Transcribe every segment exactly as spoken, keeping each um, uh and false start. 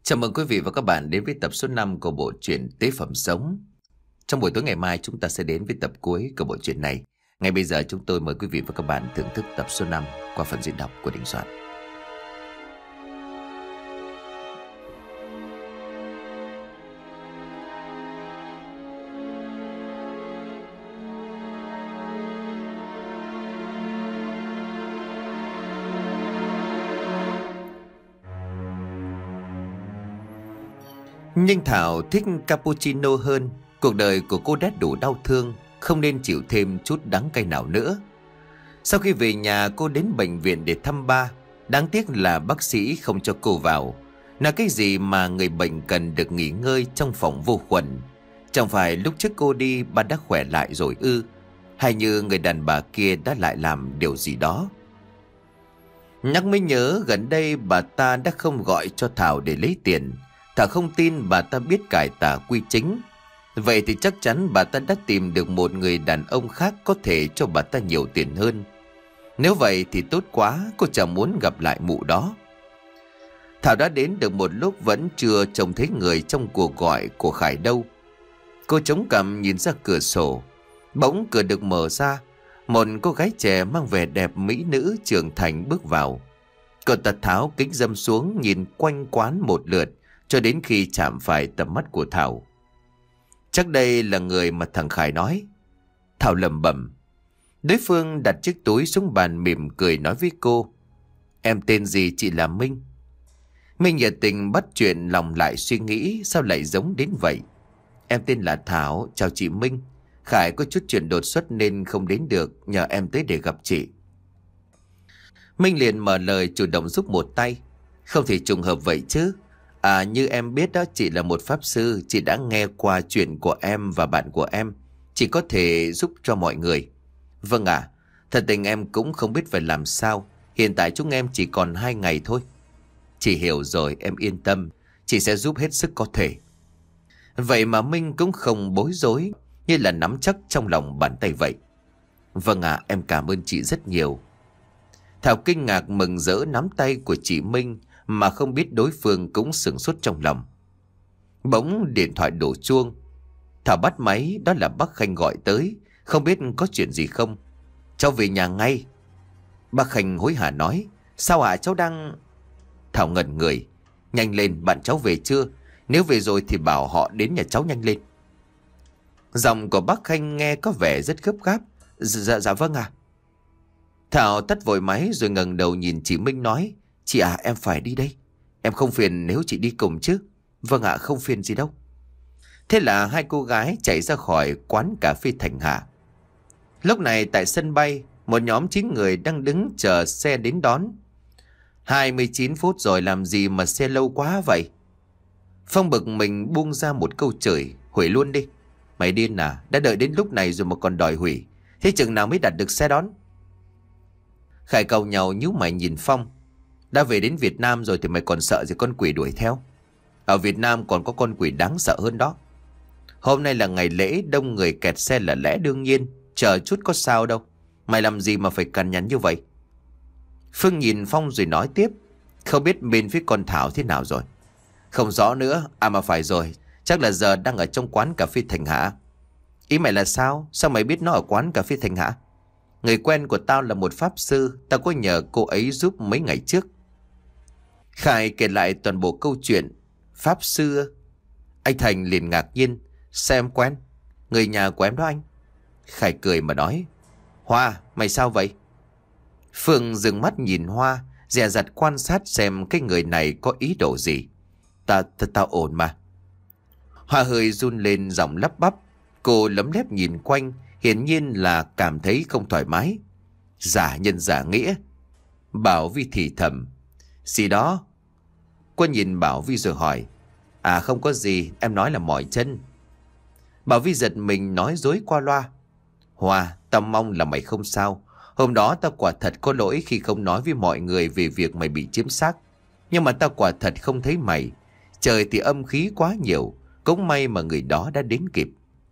Chào mừng quý vị và các bạn đến với tập số năm của bộ truyện Tế Phẩm Sống. Trong buổi tối ngày mai chúng ta sẽ đến với tập cuối của bộ truyện này. Ngay bây giờ chúng tôi mời quý vị và các bạn thưởng thức tập số năm qua phần diễn đọc của Đình Soạn. Nhưng Thảo thích cappuccino hơn. Cuộc đời của cô đã đủ đau thương, không nên chịu thêm chút đắng cay nào nữa. Sau khi về nhà, cô đến bệnh viện để thăm ba. Đáng tiếc là bác sĩ không cho cô vào. Nói cái gì mà người bệnh cần được nghỉ ngơi trong phòng vô khuẩn. Chẳng phải lúc trước cô đi ba đã khỏe lại rồi ư? Hay như người đàn bà kia đã lại làm điều gì đó? Nhắc mới nhớ gần đây bà ta đã không gọi cho Thảo để lấy tiền. Thảo không tin bà ta biết cải tà quy chính. Vậy thì chắc chắn bà ta đã tìm được một người đàn ông khác có thể cho bà ta nhiều tiền hơn. Nếu vậy thì tốt quá, cô chẳng muốn gặp lại mụ đó. Thảo đã đến được một lúc vẫn chưa trông thấy người trong cuộc gọi của Khải đâu. Cô chống cằm nhìn ra cửa sổ. Bỗng cửa được mở ra. Một cô gái trẻ mang vẻ đẹp mỹ nữ trưởng thành bước vào. Cô ta tháo kính râm xuống nhìn quanh quán một lượt cho đến khi chạm phải tầm mắt của Thảo. Chắc đây là người mà thằng Khải nói. Thảo lẩm bẩm. Đối phương đặt chiếc túi xuống bàn mỉm cười nói với cô. Em tên gì chị là Minh? Minh nhiệt tình bắt chuyện lòng lại suy nghĩ sao lại giống đến vậy. Em tên là Thảo, chào chị Minh. Khải có chút chuyện đột xuất nên không đến được, nhờ em tới để gặp chị. Minh liền mở lời chủ động giúp một tay. Không thể trùng hợp vậy chứ. À, như em biết đó, chị là một pháp sư. Chị đã nghe qua chuyện của em và bạn của em. Chị có thể giúp cho mọi người. Vâng ạ. À, thật tình em cũng không biết phải làm sao. Hiện tại chúng em chỉ còn hai ngày thôi. Chị hiểu rồi, em yên tâm. Chị sẽ giúp hết sức có thể. Vậy mà Minh cũng không bối rối, như là nắm chắc trong lòng bàn tay vậy. Vâng ạ, à, em cảm ơn chị rất nhiều. Thảo kinh ngạc mừng rỡ nắm tay của chị Minh mà không biết đối phương cũng sửng sốt trong lòng. Bỗng điện thoại đổ chuông. Thảo bắt máy, đó là bác Khanh gọi tới. Không biết có chuyện gì không? Cháu về nhà ngay. Bác Khanh hối hả nói. Sao hả, cháu đang... Thảo ngẩn người. Nhanh lên, bạn cháu về chưa? Nếu về rồi thì bảo họ đến nhà cháu nhanh lên. Giọng của bác Khanh nghe có vẻ rất gấp gáp. Dạ, dạ vâng ạ. À. Thảo tắt vội máy rồi ngẩng đầu nhìn chị Minh nói. Chị à, em phải đi đây. Em không phiền nếu chị đi cùng chứ? Vâng ạ, à, không phiền gì đâu. Thế là hai cô gái chạy ra khỏi quán cà phê Thành Hạ. Lúc này tại sân bay, một nhóm chín người đang đứng chờ xe đến đón. hai mươi chín phút rồi làm gì mà xe lâu quá vậy? Phong bực mình buông ra một câu chửi. Hủy luôn đi. Mày điên à? Đã đợi đến lúc này rồi mà còn đòi hủy. Thế chừng nào mới đặt được xe đón? Khải cầu nhau nhíu mày nhìn Phong. Đã về đến Việt Nam rồi thì mày còn sợ gì con quỷ đuổi theo? Ở Việt Nam còn có con quỷ đáng sợ hơn đó. Hôm nay là ngày lễ, đông người kẹt xe là lẽ đương nhiên. Chờ chút có sao đâu. Mày làm gì mà phải cằn nhằn như vậy? Phương nhìn Phong rồi nói tiếp. Không biết bên phía con Thảo thế nào rồi? Không rõ nữa. À mà phải rồi. Chắc là giờ đang ở trong quán cà phê Thành Hạ. Ý mày là sao? Sao mày biết nó ở quán cà phê Thành Hạ? Người quen của tao là một pháp sư. Tao có nhờ cô ấy giúp mấy ngày trước. Khải kể lại toàn bộ câu chuyện. Pháp sư? Anh Thành liền ngạc nhiên. Sao em quen? Người nhà của em đó anh. Khải cười mà nói. Hoa, mày sao vậy? Phương dừng mắt nhìn Hoa, dè dặt quan sát xem cái người này có ý đồ gì. Ta, ta, tao ổn mà. Hoa hơi run lên giọng lắp bắp. Cô lấm lép nhìn quanh, hiển nhiên là cảm thấy không thoải mái. Giả nhân giả nghĩa. Bảo Vi thì thầm. Gì đó? Cô nhìn Bảo Vi rồi hỏi. À không có gì, em nói là mỏi chân. Bảo Vi giật mình nói dối qua loa. Hoa, tao mong là mày không sao. Hôm đó tao quả thật có lỗi khi không nói với mọi người về việc mày bị chiếm xác. Nhưng mà tao quả thật không thấy mày. Trời thì âm khí quá nhiều. Cũng may mà người đó đã đến kịp.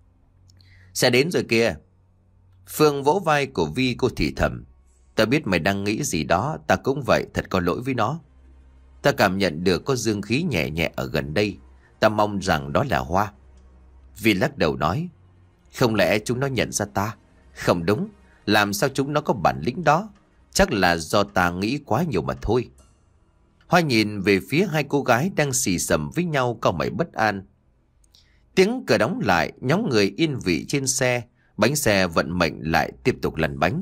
Sẽ đến rồi kìa. Phương vỗ vai của Vi, cô thì thầm. Tao biết mày đang nghĩ gì đó. Ta cũng vậy, thật có lỗi với nó. Ta cảm nhận được có dương khí nhẹ nhẹ ở gần đây. Ta mong rằng đó là Hoa. Vi lắc đầu nói, không lẽ chúng nó nhận ra ta? Không đúng, làm sao chúng nó có bản lĩnh đó? Chắc là do ta nghĩ quá nhiều mà thôi. Hoa nhìn về phía hai cô gái đang xì xầm với nhau, cau mày bất an. Tiếng cửa đóng lại, nhóm người yên vị trên xe. Bánh xe vận mệnh lại tiếp tục lăn bánh.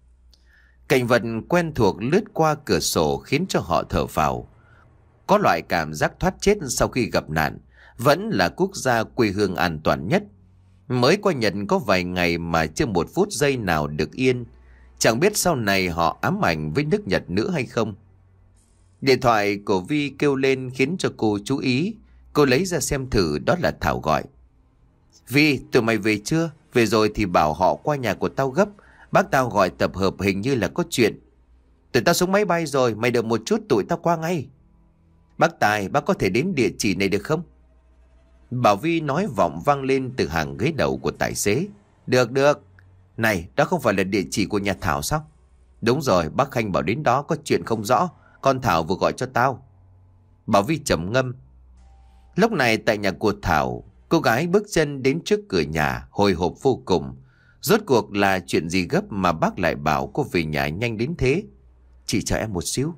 Cảnh vật quen thuộc lướt qua cửa sổ khiến cho họ thở phào. Có loại cảm giác thoát chết sau khi gặp nạn. Vẫn là quốc gia quê hương an toàn nhất. Mới qua Nhật có vài ngày mà chưa một phút giây nào được yên. Chẳng biết sau này họ ám ảnh với nước Nhật nữa hay không. Điện thoại của Vi kêu lên khiến cho cô chú ý. Cô lấy ra xem thử, đó là Thảo gọi. Vi, tụi mày về chưa? Về rồi thì bảo họ qua nhà của tao gấp. Bác tao gọi tập hợp, hình như là có chuyện. Tụi tao xuống máy bay rồi, mày đợi một chút tụi tao qua ngay. Bác Tài, bác có thể đến địa chỉ này được không? Bảo Vi nói vọng vang lên từ hàng ghế đầu của tài xế. Được được. Này, đó không phải là địa chỉ của nhà Thảo sao? Đúng rồi, bác Khanh bảo đến đó có chuyện không rõ. Con Thảo vừa gọi cho tao. Bảo Vi trầm ngâm. Lúc này tại nhà của Thảo, cô gái bước chân đến trước cửa nhà, hồi hộp vô cùng. Rốt cuộc là chuyện gì gấp mà bác lại bảo cô về nhà nhanh đến thế? Chị chờ em một xíu.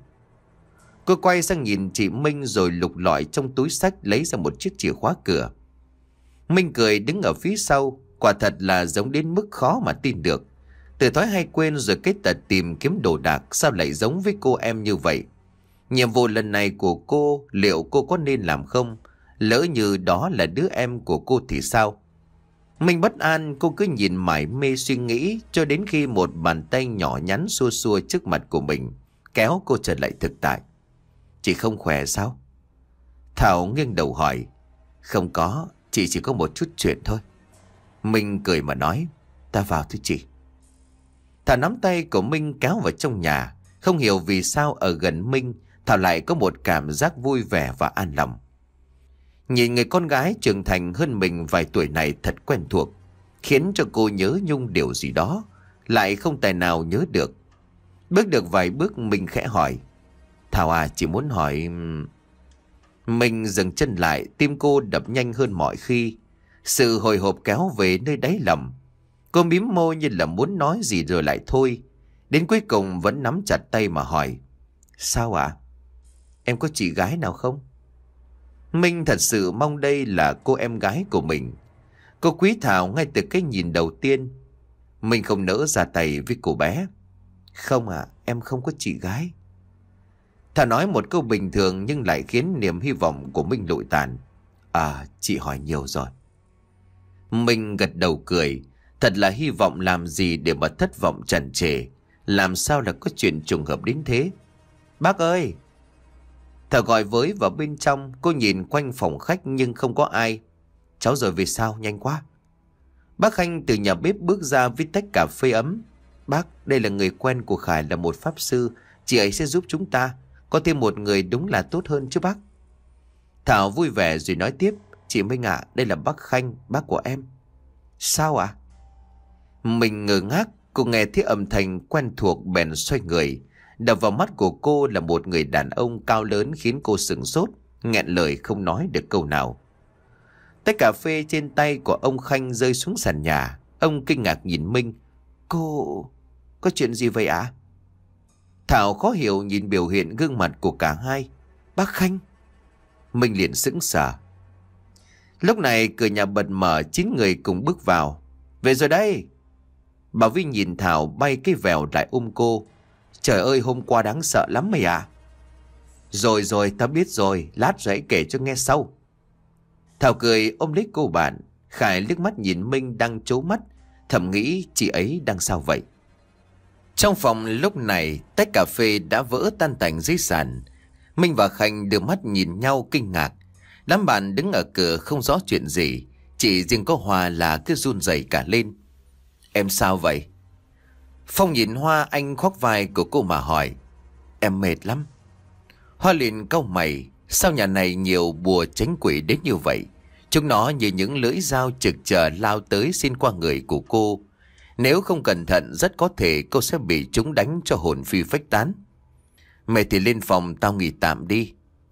Cô quay sang nhìn chị Minh rồi lục lọi trong túi xách lấy ra một chiếc chìa khóa cửa. Minh cười đứng ở phía sau, quả thật là giống đến mức khó mà tin được. Từ thói hay quên rồi cái tật tìm kiếm đồ đạc, sao lại giống với cô em như vậy? Nhiệm vụ lần này của cô, liệu cô có nên làm không? Lỡ như đó là đứa em của cô thì sao? Minh bất an, cô cứ nhìn mải mê suy nghĩ cho đến khi một bàn tay nhỏ nhắn xua xua trước mặt của mình, kéo cô trở lại thực tại. Chị không khỏe sao? Thảo nghiêng đầu hỏi. Không có, chị chỉ có một chút chuyện thôi. Minh cười mà nói, ta vào thôi chị. Thảo nắm tay của Minh kéo vào trong nhà. Không hiểu vì sao ở gần Minh, Thảo lại có một cảm giác vui vẻ và an lòng. Nhìn người con gái trưởng thành hơn mình vài tuổi này thật quen thuộc, khiến cho cô nhớ nhung điều gì đó, lại không tài nào nhớ được. Bước được vài bước Minh khẽ hỏi, Thảo à, chị muốn hỏi... Mình dừng chân lại, tim cô đập nhanh hơn mọi khi. Sự hồi hộp kéo về nơi đáy lòng. Cô mím môi như là muốn nói gì rồi lại thôi. Đến cuối cùng vẫn nắm chặt tay mà hỏi, sao ạ? À? Em có chị gái nào không? Minh thật sự mong đây là cô em gái của mình. Cô quý Thảo ngay từ cái nhìn đầu tiên. Mình không nỡ ra tay với cô bé. Không ạ, à, em không có chị gái. Thảo nói một câu bình thường nhưng lại khiến niềm hy vọng của Minh lụi tàn. À, chị hỏi nhiều rồi. Minh gật đầu cười. Thật là hy vọng làm gì để mà thất vọng trần trề. Làm sao là có chuyện trùng hợp đến thế? Bác ơi! Thảo gọi với vào bên trong. Cô nhìn quanh phòng khách nhưng không có ai. Cháu rồi về sao? Nhanh quá. Bác Khanh từ nhà bếp bước ra với tách cà phê ấm. Bác, đây là người quen của Khải, là một pháp sư. Chị ấy sẽ giúp chúng ta. Có thêm một người đúng là tốt hơn chứ bác. Thảo vui vẻ rồi nói tiếp. Chị Minh ạ, à, đây là bác Khanh, bác của em. Sao ạ? À? Mình ngơ ngác. Cô nghe thấy âm thanh quen thuộc bèn xoay người. Đập vào mắt của cô là một người đàn ông cao lớn khiến cô sửng sốt, nghẹn lời không nói được câu nào. Tách cà phê trên tay của ông Khanh rơi xuống sàn nhà. Ông kinh ngạc nhìn Minh. Cô... có chuyện gì vậy ạ? À? Thảo khó hiểu nhìn biểu hiện gương mặt của cả hai. Bác Khanh. Minh liền sững sờ. Lúc này cửa nhà bật mở, chín người cùng bước vào. Về rồi đây. Bà Vi nhìn Thảo bay cái vèo lại ôm cô. Trời ơi, hôm qua đáng sợ lắm mày à. Rồi rồi, tao biết rồi, lát rồi hãy kể cho nghe sau. Thảo cười ôm lấy cô bạn. Khải liếc mắt nhìn Minh đang trố mắt, thầm nghĩ chị ấy đang sao vậy. Trong phòng lúc này, tách cà phê đã vỡ tan tành dưới sàn. Minh và Khanh đưa mắt nhìn nhau kinh ngạc. Đám bạn đứng ở cửa không rõ chuyện gì. Chỉ riêng có Hoa là cứ run rẩy cả lên. Em sao vậy? Phong nhìn Hoa, anh khoác vai của cô mà hỏi. Em mệt lắm. Hoa liền cau mày. Sao nhà này nhiều bùa tránh quỷ đến như vậy? Chúng nó như những lưỡi dao trực chờ lao tới xin qua người của cô. Nếu không cẩn thận rất có thể cô sẽ bị chúng đánh cho hồn phi phách tán. Mày thì lên phòng tao nghỉ tạm đi.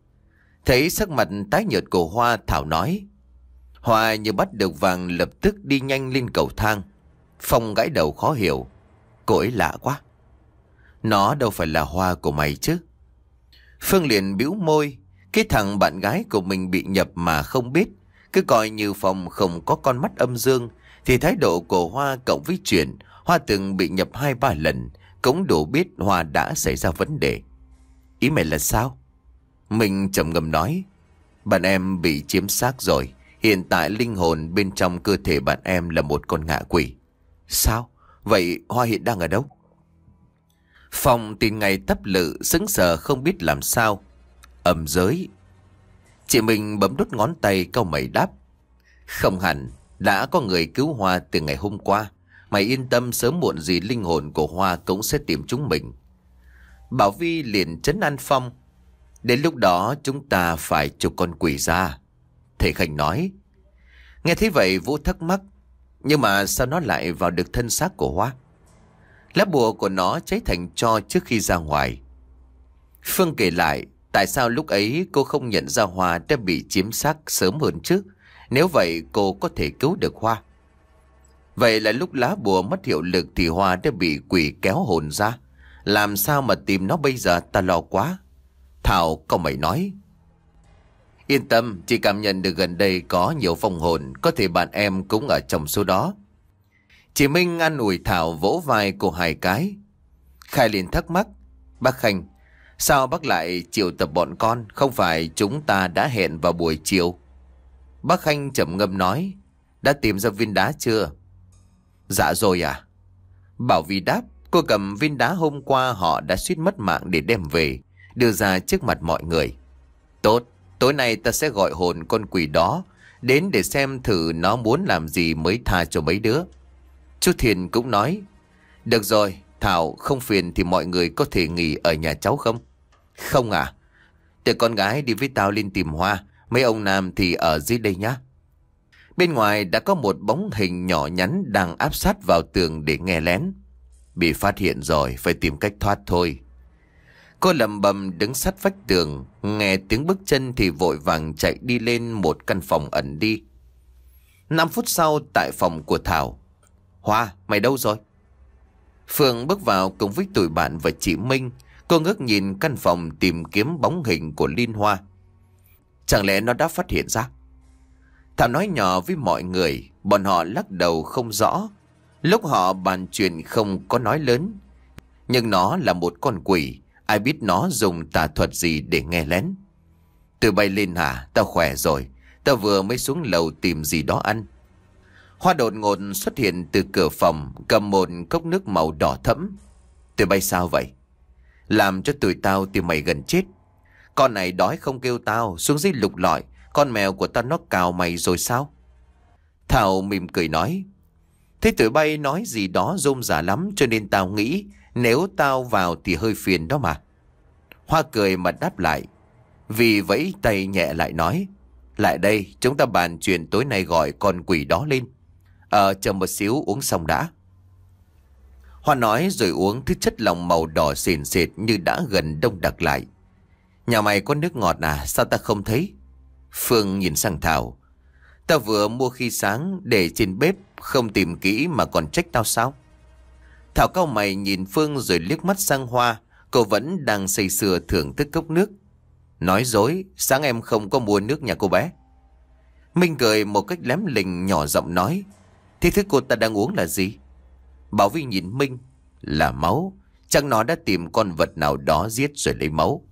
Thấy sắc mặt tái nhợt của Hoa, Thảo nói. Hoa như bắt được vàng lập tức đi nhanh lên cầu thang. Phong gãi đầu khó hiểu. Cô ấy lạ quá. Nó đâu phải là Hoa của mày chứ. Phương liền bĩu môi. Cái thằng bạn gái của mình bị nhập mà không biết. Cứ coi như Phong không có con mắt âm dương, thì thái độ của Hoa cộng với chuyện Hoa từng bị nhập hai ba lần cũng đủ biết Hoa đã xảy ra vấn đề. Ý mày là sao? Mình trầm ngâm nói. Bạn em bị chiếm xác rồi. Hiện tại linh hồn bên trong cơ thể bạn em là một con ngạ quỷ. Sao? Vậy Hoa hiện đang ở đâu? Phong tin ngày tấp lự, sững sờ không biết làm sao. Âm giới. Chị mình bấm đốt ngón tay, cau mày đáp. Không hẳn, đã có người cứu Hoa từ ngày hôm qua. Mày yên tâm, sớm muộn gì linh hồn của Hoa cũng sẽ tìm chúng mình. Bảo Vi liền trấn an Phong. Đến lúc đó chúng ta phải chụp con quỷ ra. Thầy Khanh nói. Nghe thấy vậy Vũ thắc mắc. Nhưng mà sao nó lại vào được thân xác của Hoa? Lá bùa của nó cháy thành tro trước khi ra ngoài. Phương kể lại tại sao lúc ấy cô không nhận ra Hoa đã bị chiếm xác sớm hơn trước. Nếu vậy cô có thể cứu được Hoa. Vậy là lúc lá bùa mất hiệu lực thì Hoa đã bị quỷ kéo hồn ra. Làm sao mà tìm nó bây giờ, ta lo quá. Thảo cậu mày nói. Yên tâm, chị cảm nhận được gần đây có nhiều vong hồn, có thể bạn em cũng ở trong số đó. Chị Minh an ủi Thảo, vỗ vai cô hai cái. Khai liền thắc mắc. Bác Khanh, sao bác lại triệu tập bọn con? Không phải chúng ta đã hẹn vào buổi chiều? Bác Khanh trầm ngâm nói. Đã tìm ra viên đá chưa? Dạ rồi à? Bảo Vi đáp. Cô cầm viên đá hôm qua họ đã suýt mất mạng để đem về, đưa ra trước mặt mọi người. Tốt, tối nay ta sẽ gọi hồn con quỷ đó đến để xem thử nó muốn làm gì mới tha cho mấy đứa. Chú Thiền cũng nói. Được rồi, Thảo, không phiền thì mọi người có thể nghỉ ở nhà cháu không? Không à? Để con gái đi với tao lên tìm Hoa, mấy ông nam thì ở dưới đây nhá. Bên ngoài đã có một bóng hình nhỏ nhắn đang áp sát vào tường để nghe lén. Bị phát hiện rồi, phải tìm cách thoát thôi. Cô lầm bầm đứng sát vách tường, nghe tiếng bước chân thì vội vàng chạy đi lên một căn phòng ẩn đi. Năm phút sau tại phòng của Thảo. Hoa, mày đâu rồi? Phương bước vào cùng với tụi bạn và chị Minh. Cô ngước nhìn căn phòng tìm kiếm bóng hình của Liên Hoa. Chẳng lẽ nó đã phát hiện ra? Thảo nói nhỏ với mọi người. Bọn họ lắc đầu không rõ. Lúc họ bàn chuyện không có nói lớn. Nhưng nó là một con quỷ. Ai biết nó dùng tà thuật gì để nghe lén. Tụi bay lên hả? Tao khỏe rồi. Tao vừa mới xuống lầu tìm gì đó ăn. Hoa đột ngột xuất hiện từ cửa phòng, cầm một cốc nước màu đỏ thẫm. Tụi bay sao vậy? Làm cho tụi tao tìm mày gần chết. Con này đói không kêu tao, xuống dưới lục lọi. Con mèo của tao nó cào mày rồi sao? Thảo mỉm cười nói. Thế tụi bay nói gì đó rôm rả lắm, cho nên tao nghĩ nếu tao vào thì hơi phiền đó mà. Hoa cười mà đáp lại. Vì vẫy tay nhẹ lại nói. Lại đây, chúng ta bàn chuyện tối nay gọi con quỷ đó lên. Ờ, chờ một xíu, uống xong đã. Hoa nói rồi uống thứ chất lỏng màu đỏ sền sệt như đã gần đông đặc lại. Nhà mày có nước ngọt à? Sao ta không thấy? Phương nhìn sang Thảo. Tao vừa mua khi sáng để trên bếp, không tìm kỹ mà còn trách tao sao? Thảo cau mày nhìn Phương rồi liếc mắt sang Hoa. Cô vẫn đang say sưa thưởng thức cốc nước. Nói dối, sáng em không có mua nước nhà cô bé. Minh cười một cách lém lình nhỏ giọng nói. Thế thứ cô ta đang uống là gì? Bảo Vi nhìn Minh. Là máu. Chắc nó đã tìm con vật nào đó giết rồi lấy máu.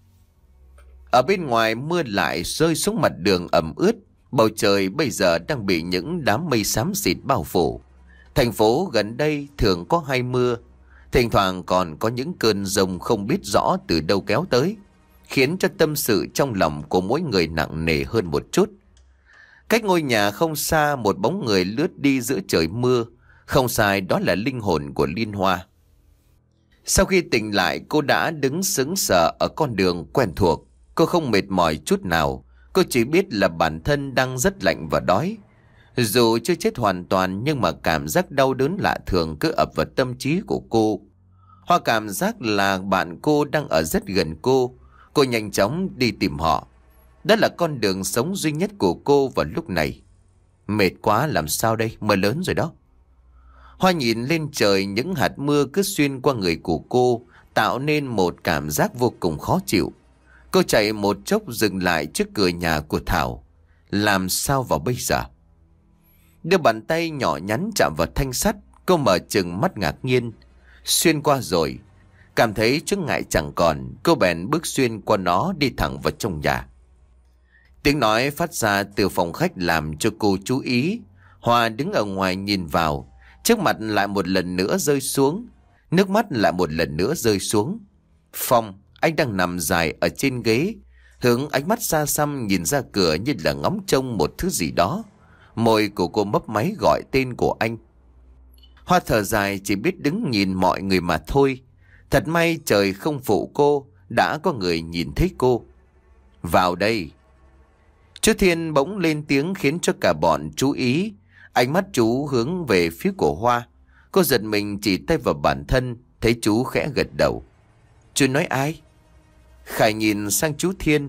Ở bên ngoài mưa lại rơi xuống mặt đường ẩm ướt. Bầu trời bây giờ đang bị những đám mây xám xịt bao phủ. Thành phố gần đây thường có hay mưa. Thỉnh thoảng còn có những cơn giông không biết rõ từ đâu kéo tới, khiến cho tâm sự trong lòng của mỗi người nặng nề hơn một chút. Cách ngôi nhà không xa, một bóng người lướt đi giữa trời mưa. Không sai, đó là linh hồn của Liên Hoa. Sau khi tỉnh lại, cô đã đứng sững sờ ở con đường quen thuộc. Cô không mệt mỏi chút nào. Cô chỉ biết là bản thân đang rất lạnh và đói. Dù chưa chết hoàn toàn, nhưng mà cảm giác đau đớn lạ thường cứ ập vào tâm trí của cô. Hoa cảm giác là bạn cô đang ở rất gần cô. Cô nhanh chóng đi tìm họ. Đó là con đường sống duy nhất của cô vào lúc này. Mệt quá làm sao đây, mưa lớn rồi đó. Hoa nhìn lên trời, những hạt mưa cứ xuyên qua người của cô, tạo nên một cảm giác vô cùng khó chịu. Cô chạy một chốc dừng lại trước cửa nhà của Thảo. Làm sao vào bây giờ? Đưa bàn tay nhỏ nhắn chạm vào thanh sắt, cô mở trừng mắt ngạc nhiên. Xuyên qua rồi. Cảm thấy chướng ngại chẳng còn, cô bèn bước xuyên qua nó đi thẳng vào trong nhà. Tiếng nói phát ra từ phòng khách làm cho cô chú ý. Hoa đứng ở ngoài nhìn vào, trước mặt lại một lần nữa rơi xuống, nước mắt lại một lần nữa rơi xuống. Phong, anh đang nằm dài ở trên ghế, hướng ánh mắt xa xăm nhìn ra cửa như là ngóng trông một thứ gì đó. Môi của cô mấp máy gọi tên của anh. Hoa thở dài chỉ biết đứng nhìn mọi người mà thôi. Thật may trời không phụ cô, đã có người nhìn thấy cô. Vào đây. Chú Thiên bỗng lên tiếng khiến cho cả bọn chú ý. Ánh mắt chú hướng về phía của Hoa. Cô giật mình chỉ tay vào bản thân, thấy chú khẽ gật đầu. Chú nói ai? Khải nhìn sang chú Thiên.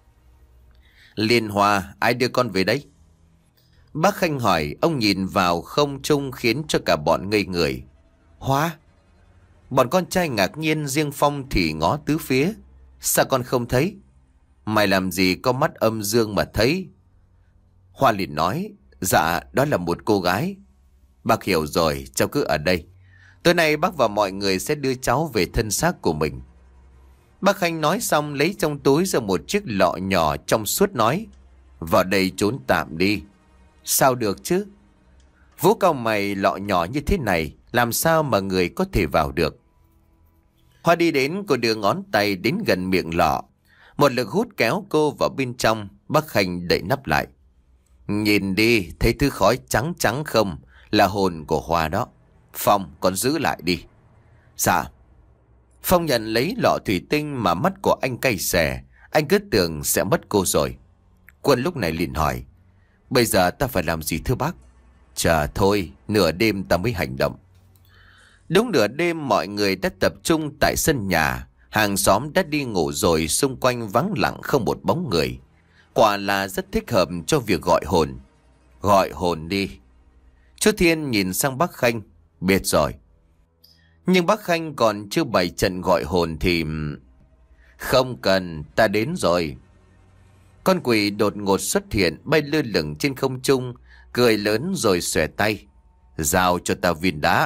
Liên Hoa, ai đưa con về đây? Bác Khanh hỏi, ông nhìn vào không trung khiến cho cả bọn ngây người. Hoa? Bọn con trai ngạc nhiên, riêng Phong thì ngó tứ phía. Sao con không thấy? Mày làm gì có mắt âm dương mà thấy? Hoa liền nói, dạ đó là một cô gái. Bác hiểu rồi, cháu cứ ở đây. Tối nay bác và mọi người sẽ đưa cháu về thân xác của mình. Bác Khanh nói xong lấy trong túi ra một chiếc lọ nhỏ trong suốt nói, vào đây trốn tạm đi. Sao được chứ? Vũ cao mày, lọ nhỏ như thế này làm sao mà người có thể vào được? Hoa đi đến, cô đưa ngón tay đến gần miệng lọ. Một lực hút kéo cô vào bên trong. Bác Khanh đậy nắp lại. Nhìn đi, thấy thứ khói trắng trắng không? Là hồn của Hoa đó. Phong, con giữ lại đi. Dạ. Phong nhận lấy lọ thủy tinh mà mắt của anh cay xè. Anh cứ tưởng sẽ mất cô rồi. Quân lúc này liền hỏi, bây giờ ta phải làm gì thưa bác? Chờ thôi, nửa đêm ta mới hành động. Đúng nửa đêm mọi người đã tập trung tại sân nhà. Hàng xóm đã đi ngủ rồi, xung quanh vắng lặng không một bóng người. Quả là rất thích hợp cho việc gọi hồn. Gọi hồn đi. Chú Thiên nhìn sang bác Khanh. Biết rồi. Nhưng bác Khanh còn chưa bày trận gọi hồn thì... Không cần, ta đến rồi. Con quỷ đột ngột xuất hiện, bay lơ lửng trên không trung, cười lớn rồi xòe tay. Giao cho ta viên đá.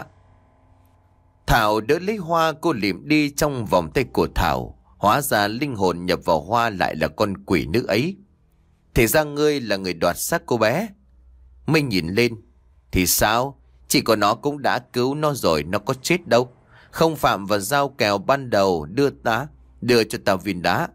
Thảo đỡ lấy Hoa, cô liệm đi trong vòng tay của Thảo. Hóa ra linh hồn nhập vào Hoa lại là con quỷ nữ ấy. Thì ra ngươi là người đoạt xác cô bé. Minh nhìn lên. Thì sao? Chỉ có nó cũng đã cứu nó rồi, nó có chết đâu. Không phạm vào giao kèo ban đầu, đưa ta, đưa cho ta viên đá.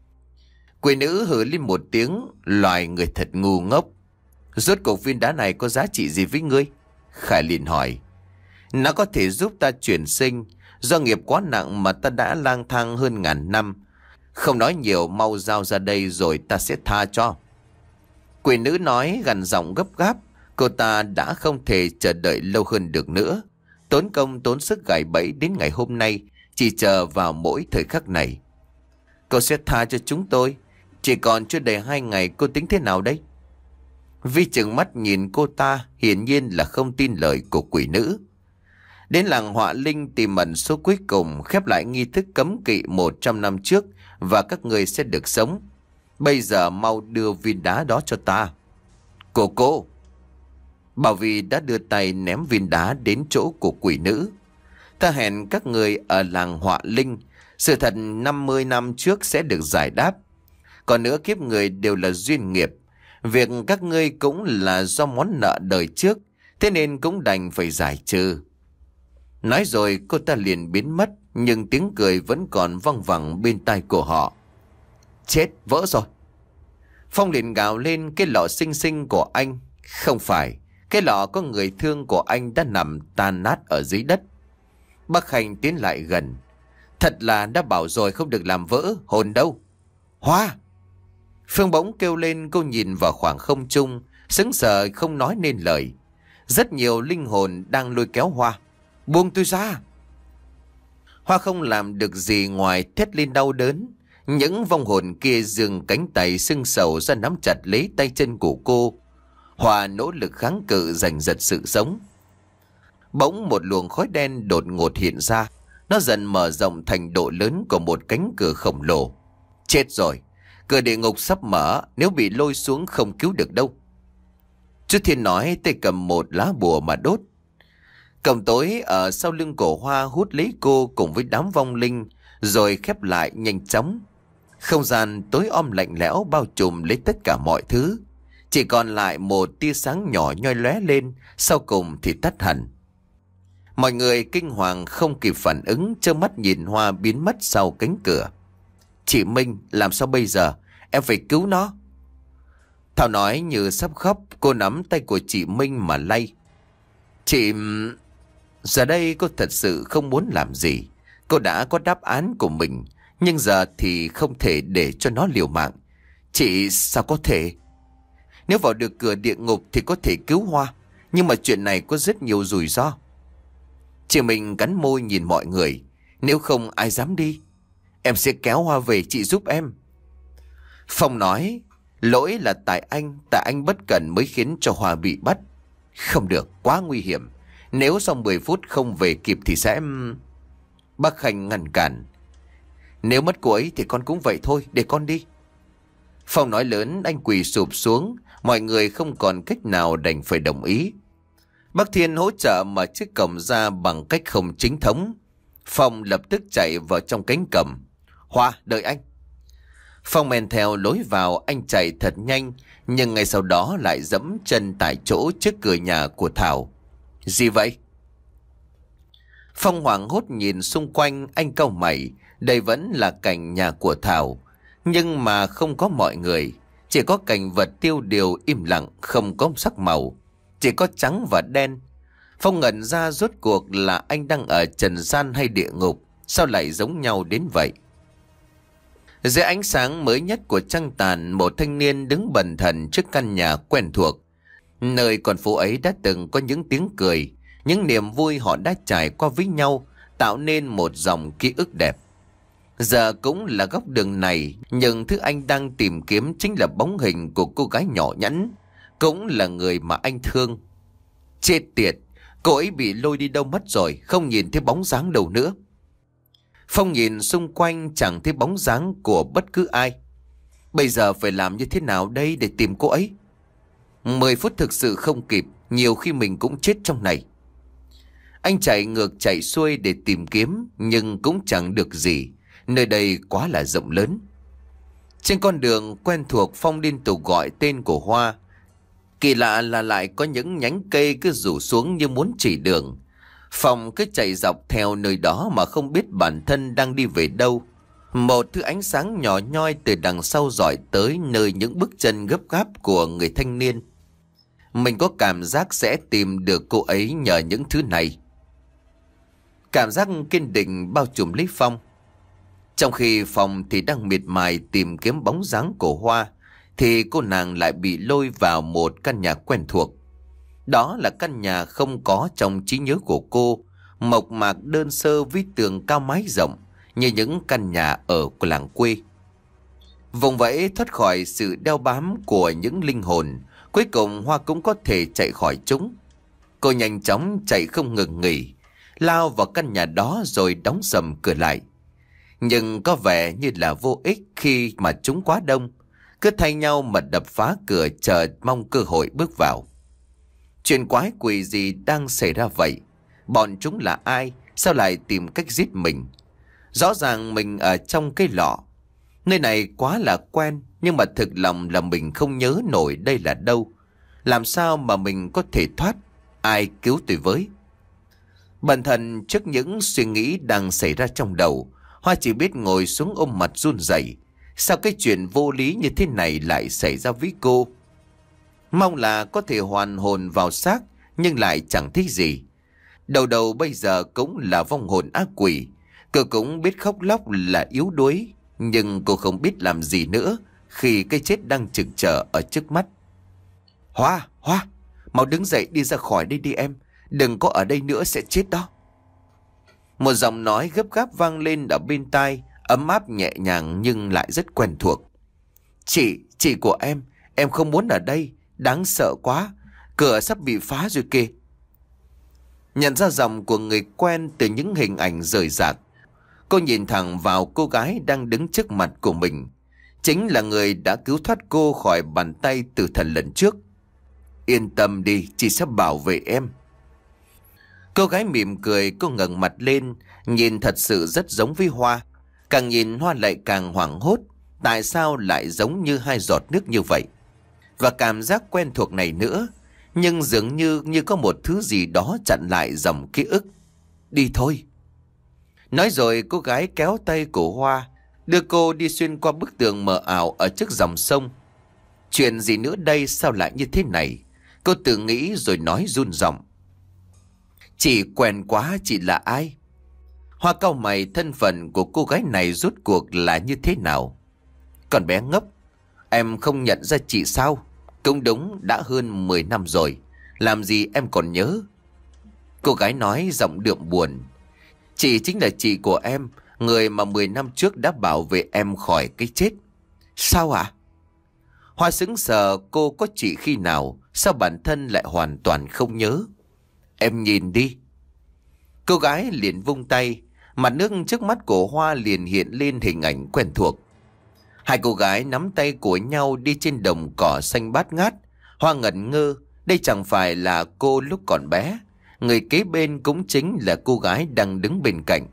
Quỷ nữ hử lên một tiếng, loài người thật ngu ngốc. Rốt cuộc viên đá này có giá trị gì với ngươi? Khải liền hỏi. Nó có thể giúp ta chuyển sinh. Do nghiệp quá nặng mà ta đã lang thang hơn ngàn năm. Không nói nhiều, mau giao ra đây rồi ta sẽ tha cho. Quỷ nữ nói gằn giọng gấp gáp. Cô ta đã không thể chờ đợi lâu hơn được nữa. Tốn công tốn sức gài bẫy đến ngày hôm nay, chỉ chờ vào mỗi thời khắc này. Cậu sẽ tha cho chúng tôi. Chỉ còn chưa đầy hai ngày, cô tính thế nào đấy? Vi trừng mắt nhìn cô ta, hiển nhiên là không tin lời của quỷ nữ. Đến làng Họa Linh tìm ẩn số cuối cùng, khép lại nghi thức cấm kỵ một trăm năm trước, và các người sẽ được sống. Bây giờ mau đưa viên đá đó cho ta. Cô cô. Bảo Vi đã đưa tay ném viên đá đến chỗ của quỷ nữ. Ta hẹn các người ở làng Họa Linh, sự thật năm mươi năm trước sẽ được giải đáp. Còn nữa, kiếp người đều là duyên nghiệp. Việc các ngươi cũng là do món nợ đời trước, thế nên cũng đành phải giải trừ. Nói rồi cô ta liền biến mất, nhưng tiếng cười vẫn còn văng vẳng bên tai của họ. Chết, vỡ rồi. Phong liền gào lên, cái lọ xinh xinh của anh. Không phải, cái lọ có người thương của anh đã nằm tan nát ở dưới đất. Bác Khanh tiến lại gần. Thật là đã bảo rồi không được làm vỡ, hồn đâu. Hoa! Phương bỗng kêu lên, cô nhìn vào khoảng không trung, sững sờ không nói nên lời. Rất nhiều linh hồn đang lôi kéo Hoa. Buông tôi ra! Hoa không làm được gì ngoài thét lên đau đớn. Những vong hồn kia giương cánh tay sưng sầu ra nắm chặt lấy tay chân của cô. Hoa nỗ lực kháng cự giành giật sự sống. Bỗng một luồng khói đen đột ngột hiện ra. Nó dần mở rộng thành độ lớn của một cánh cửa khổng lồ. Chết rồi, cửa địa ngục sắp mở, nếu bị lôi xuống không cứu được đâu. Chú Thiên nói, tay cầm một lá bùa mà đốt. Cổng tối ở sau lưng cổ Hoa hút lấy cô cùng với đám vong linh, rồi khép lại nhanh chóng. Không gian tối om lạnh lẽo bao trùm lấy tất cả mọi thứ. Chỉ còn lại một tia sáng nhỏ nhoi lóe lên, sau cùng thì tắt hẳn. Mọi người kinh hoàng không kịp phản ứng, trơ mắt nhìn Hoa biến mất sau cánh cửa. Chị Minh, làm sao bây giờ? Em phải cứu nó. Thảo nói như sắp khóc, cô nắm tay của chị Minh mà lay. Chị... Giờ đây cô thật sự không muốn làm gì. Cô đã có đáp án của mình, nhưng giờ thì không thể để cho nó liều mạng. Chị sao có thể? Nếu vào được cửa địa ngục thì có thể cứu Hoa, nhưng mà chuyện này có rất nhiều rủi ro. Chị Minh cắn môi nhìn mọi người. Nếu không ai dám đi, em sẽ kéo Hoa về, chị giúp em. Phong nói, lỗi là tại anh, tại anh bất cẩn mới khiến cho Hoa bị bắt. Không được, quá nguy hiểm. Nếu sau mười phút không về kịp thì sẽ... Bác Khanh ngăn cản. Nếu mất cô ấy thì con cũng vậy thôi, để con đi. Phong nói lớn, anh quỳ sụp xuống. Mọi người không còn cách nào đành phải đồng ý. Bác Thiên hỗ trợ mở chiếc cổng ra bằng cách không chính thống. Phong lập tức chạy vào trong cánh cổng. Hoa, đợi anh. Phong men theo lối vào, anh chạy thật nhanh, nhưng ngay sau đó lại giẫm chân tại chỗ trước cửa nhà của Thảo. Gì vậy? Phong hoảng hốt nhìn xung quanh, anh cau mày. Đây vẫn là cảnh nhà của Thảo, nhưng mà không có mọi người. Chỉ có cảnh vật tiêu điều im lặng, không có sắc màu, chỉ có trắng và đen. Phong ngẩn ra, rốt cuộc là anh đang ở trần gian hay địa ngục? Sao lại giống nhau đến vậy? Dưới ánh sáng mới nhất của trăng tàn, một thanh niên đứng bần thần trước căn nhà quen thuộc. Nơi con phố ấy đã từng có những tiếng cười, những niềm vui họ đã trải qua với nhau, tạo nên một dòng ký ức đẹp. Giờ cũng là góc đường này, nhưng thứ anh đang tìm kiếm chính là bóng hình của cô gái nhỏ nhắn, cũng là người mà anh thương. Chết tiệt, cô ấy bị lôi đi đâu mất rồi, không nhìn thấy bóng dáng đâu nữa. Phong nhìn xung quanh chẳng thấy bóng dáng của bất cứ ai. Bây giờ phải làm như thế nào đây để tìm cô ấy? Mười phút thực sự không kịp, nhiều khi mình cũng chết trong này. Anh chạy ngược chạy xuôi để tìm kiếm, nhưng cũng chẳng được gì. Nơi đây quá là rộng lớn. Trên con đường quen thuộc, Phong liên tục gọi tên của Hoa. Kỳ lạ là lại có những nhánh cây cứ rủ xuống như muốn chỉ đường. Phong cứ chạy dọc theo nơi đó mà không biết bản thân đang đi về đâu. Một thứ ánh sáng nhỏ nhoi từ đằng sau dọi tới nơi những bước chân gấp gáp của người thanh niên. Mình có cảm giác sẽ tìm được cô ấy nhờ những thứ này. Cảm giác kiên định bao trùm lấy Phong. Trong khi Phong thì đang miệt mài tìm kiếm bóng dáng của Hoa, thì cô nàng lại bị lôi vào một căn nhà quen thuộc. Đó là căn nhà không có trong trí nhớ của cô, mộc mạc đơn sơ với tường cao mái rộng như những căn nhà ở của làng quê. Vùng vẫy thoát khỏi sự đeo bám của những linh hồn, cuối cùng Hoa cũng có thể chạy khỏi chúng. Cô nhanh chóng chạy không ngừng nghỉ, lao vào căn nhà đó rồi đóng sầm cửa lại. Nhưng có vẻ như là vô ích khi mà chúng quá đông, cứ thay nhau mà đập phá cửa chờ mong cơ hội bước vào. Chuyện quái quỷ gì đang xảy ra vậy? Bọn chúng là ai? Sao lại tìm cách giết mình? Rõ ràng mình ở trong cái lọ. Nơi này quá là quen, nhưng mà thực lòng là mình không nhớ nổi đây là đâu. Làm sao mà mình có thể thoát? Ai cứu tôi với? Bần thần trước những suy nghĩ đang xảy ra trong đầu, Hoa chỉ biết ngồi xuống ôm mặt run rẩy. Sao cái chuyện vô lý như thế này lại xảy ra với cô? Mong là có thể hoàn hồn vào xác, nhưng lại chẳng thấy gì. Đầu đầu bây giờ cũng là vong hồn ác quỷ. Cô cũng biết khóc lóc là yếu đuối, nhưng cô không biết làm gì nữa khi cái chết đang trực chờ ở trước mắt. Hoa, Hoa, mau đứng dậy đi ra khỏi đây đi em. Đừng có ở đây nữa sẽ chết đó. Một giọng nói gấp gáp vang lên ở bên tai, ấm áp nhẹ nhàng nhưng lại rất quen thuộc. Chị, chị của em, em không muốn ở đây, đáng sợ quá, cửa sắp bị phá rồi kìa. Nhận ra giọng của người quen từ những hình ảnh rời rạc, cô nhìn thẳng vào cô gái đang đứng trước mặt của mình. Chính là người đã cứu thoát cô khỏi bàn tay tử thần lần trước. Yên tâm đi, chị sẽ bảo vệ em. Cô gái mỉm cười, cô ngẩng mặt lên, nhìn thật sự rất giống với Hoa. Càng nhìn Hoa lại càng hoảng hốt. Tại sao lại giống như hai giọt nước như vậy? Và cảm giác quen thuộc này nữa. Nhưng dường như như có một thứ gì đó chặn lại dòng ký ức. Đi thôi. Nói rồi cô gái kéo tay của Hoa, đưa cô đi xuyên qua bức tường mờ ảo ở trước dòng sông. Chuyện gì nữa đây, sao lại như thế này? Cô tự nghĩ rồi nói run giọng. Chị quen quá, chị là ai? Hoa cau mày, thân phận của cô gái này rốt cuộc là như thế nào? Còn bé ngốc, em không nhận ra chị sao? Cũng đúng, đã hơn mười năm rồi, làm gì em còn nhớ? Cô gái nói giọng đượm buồn. Chị chính là chị của em, người mà mười năm trước đã bảo vệ em khỏi cái chết. Sao ạ? Hoa sững sờ, cô có chị khi nào, sao bản thân lại hoàn toàn không nhớ? Em nhìn đi. Cô gái liền vung tay, mặt nước trước mắt của Hoa liền hiện lên hình ảnh quen thuộc. Hai cô gái nắm tay của nhau đi trên đồng cỏ xanh bát ngát. Hoa ngẩn ngơ, đây chẳng phải là cô lúc còn bé. Người kế bên cũng chính là cô gái đang đứng bên cạnh.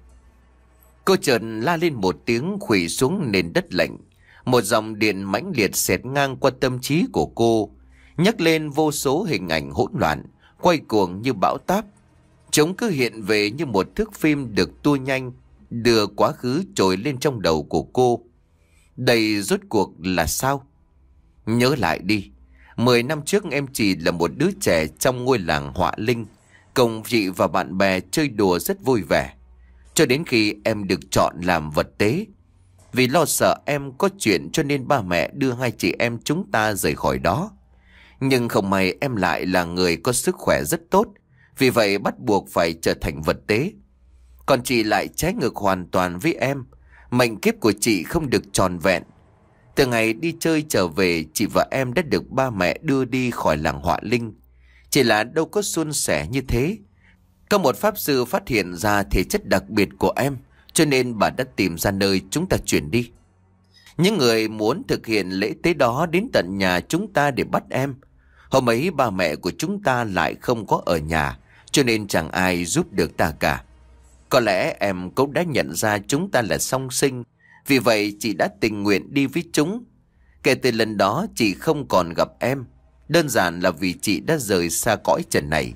Cô chợt la lên một tiếng, khuỵu xuống nền đất lạnh. Một dòng điện mãnh liệt xẹt ngang qua tâm trí của cô, nhấc lên vô số hình ảnh hỗn loạn, quay cuồng như bão táp. Chúng cứ hiện về như một thước phim được tua nhanh, đưa quá khứ trồi lên trong đầu của cô. Đây rốt cuộc là sao? Nhớ lại đi, mười năm trước em chỉ là một đứa trẻ trong ngôi làng Họa Linh, cùng chị và bạn bè chơi đùa rất vui vẻ, cho đến khi em được chọn làm vật tế. Vì lo sợ em có chuyện cho nên ba mẹ đưa hai chị em chúng ta rời khỏi đó. Nhưng không may em lại là người có sức khỏe rất tốt, vì vậy bắt buộc phải trở thành vật tế. Còn chị lại trái ngược hoàn toàn với em. Mệnh kiếp của chị không được tròn vẹn. Từ ngày đi chơi trở về, chị và em đã được ba mẹ đưa đi khỏi làng Họa Linh. Chỉ là đâu có suôn sẻ như thế. Có một pháp sư phát hiện ra thể chất đặc biệt của em, cho nên bà đã tìm ra nơi chúng ta chuyển đi. Những người muốn thực hiện lễ tế đó đến tận nhà chúng ta để bắt em. Hôm ấy ba mẹ của chúng ta lại không có ở nhà, cho nên chẳng ai giúp được ta cả. Có lẽ em cũng đã nhận ra chúng ta là song sinh, vì vậy chị đã tình nguyện đi với chúng. Kể từ lần đó chị không còn gặp em, đơn giản là vì chị đã rời xa cõi trần này.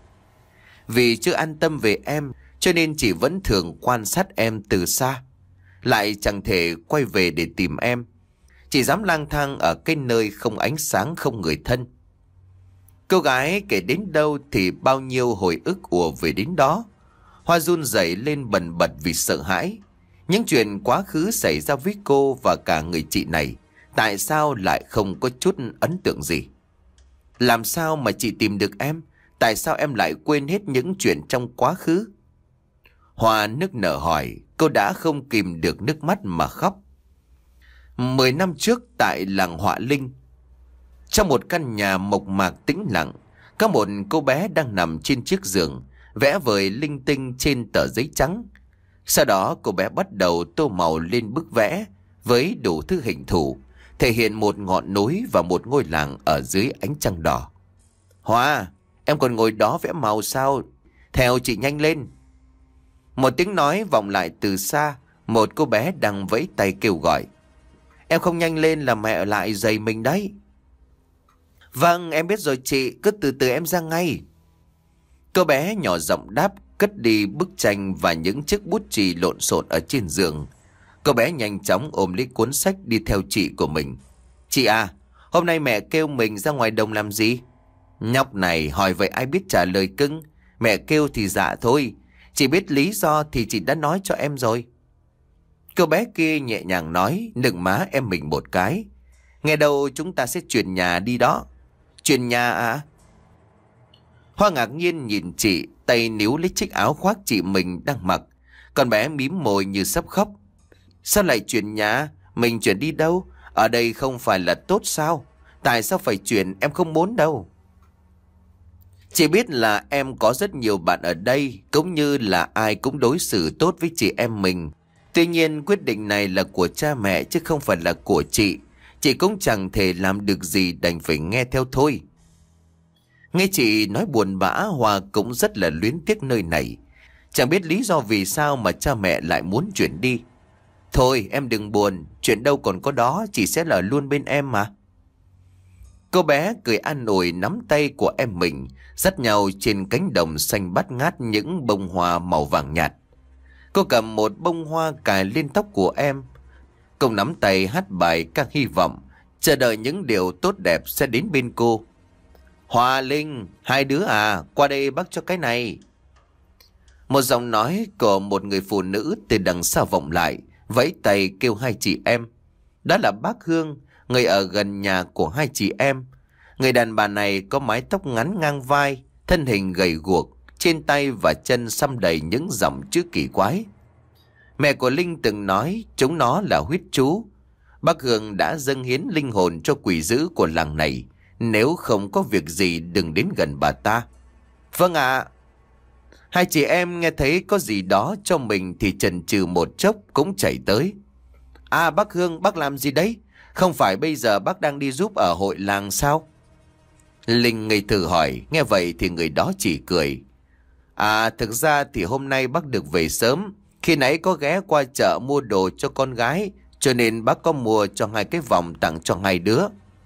Vì chưa an tâm về em, cho nên chị vẫn thường quan sát em từ xa, lại chẳng thể quay về để tìm em. Chị dám lang thang ở cái nơi không ánh sáng, không người thân. Cô gái kể đến đâu thì bao nhiêu hồi ức ùa về đến đó. Hoa run rẩy lên bần bật vì sợ hãi. Những chuyện quá khứ xảy ra với cô và cả người chị này, tại sao lại không có chút ấn tượng gì? Làm sao mà chị tìm được em? Tại sao em lại quên hết những chuyện trong quá khứ? Hoa nức nở hỏi, cô đã không kìm được nước mắt mà khóc. Mười năm trước tại làng Họa Linh, trong một căn nhà mộc mạc tĩnh lặng, có một cô bé đang nằm trên chiếc giường, vẽ vời linh tinh trên tờ giấy trắng. Sau đó cô bé bắt đầu tô màu lên bức vẽ với đủ thứ hình thù, thể hiện một ngọn núi và một ngôi làng ở dưới ánh trăng đỏ. Hoa, em còn ngồi đó vẽ màu sao? Theo chị nhanh lên. Một tiếng nói vọng lại từ xa, một cô bé đang vẫy tay kêu gọi. Em không nhanh lên là mẹ lại giày mình đấy. Vâng, em biết rồi chị, cứ từ từ em ra ngay. Cô bé nhỏ giọng đáp, cất đi bức tranh và những chiếc bút chì lộn xộn ở trên giường. Cô bé nhanh chóng ôm lấy cuốn sách đi theo chị của mình. Chị à, hôm nay mẹ kêu mình ra ngoài đồng làm gì? Nhóc này hỏi vậy ai biết trả lời cưng. Mẹ kêu thì dạ thôi, chị biết lý do thì chị đã nói cho em rồi. Cô bé kia nhẹ nhàng nói, nựng má em mình một cái. Nghe đâu chúng ta sẽ chuyển nhà đi đó. Chuyển nhà à? Hoa ngạc nhiên nhìn chị, tay níu lấy chiếc áo khoác chị mình đang mặc. Con bé mím môi như sắp khóc. Sao lại chuyển nhà? Mình chuyển đi đâu? Ở đây không phải là tốt sao? Tại sao phải chuyển? Em không muốn đâu. Chị biết là em có rất nhiều bạn ở đây, cũng như là ai cũng đối xử tốt với chị em mình. Tuy nhiên quyết định này là của cha mẹ chứ không phải là của chị. Chị cũng chẳng thể làm được gì, đành phải nghe theo thôi. Nghe chị nói buồn bã, Hòa cũng rất là luyến tiếc nơi này. Chẳng biết lý do vì sao mà cha mẹ lại muốn chuyển đi. Thôi em đừng buồn, chuyện đâu còn có đó, chị sẽ ở luôn bên em mà. Cô bé cười an ủi, nắm tay của em mình, dắt nhau trên cánh đồng xanh bát ngát những bông hoa màu vàng nhạt. Cô cầm một bông hoa cài lên tóc của em. Cô nắm tay hát bài ca hy vọng, chờ đợi những điều tốt đẹp sẽ đến bên cô. Hòa Linh, hai đứa à, qua đây bác cho cái này. Một giọng nói của một người phụ nữ từ đằng xa vọng lại, vẫy tay kêu hai chị em. Đó là bác Hương, người ở gần nhà của hai chị em. Người đàn bà này có mái tóc ngắn ngang vai, thân hình gầy guộc, trên tay và chân xăm đầy những dòng chữ kỳ quái. Mẹ của Linh từng nói chúng nó là huyết chú. Bác Hương đã dâng hiến linh hồn cho quỷ dữ của làng này. Nếu không có việc gì đừng đến gần bà ta. Vâng ạ. Hai chị em nghe thấy có gì đó cho mình thì chần chừ một chốc cũng chạy tới. À bác Hương, bác làm gì đấy? Không phải bây giờ bác đang đi giúp ở hội làng sao? Linh ngây thơ hỏi. Nghe vậy thì người đó chỉ cười. À thực ra thì hôm nay bác được về sớm. Khi nãy có ghé qua chợ mua đồ cho con gái, cho nên bác có mua cho hai cái vòng tặng cho hai đứa.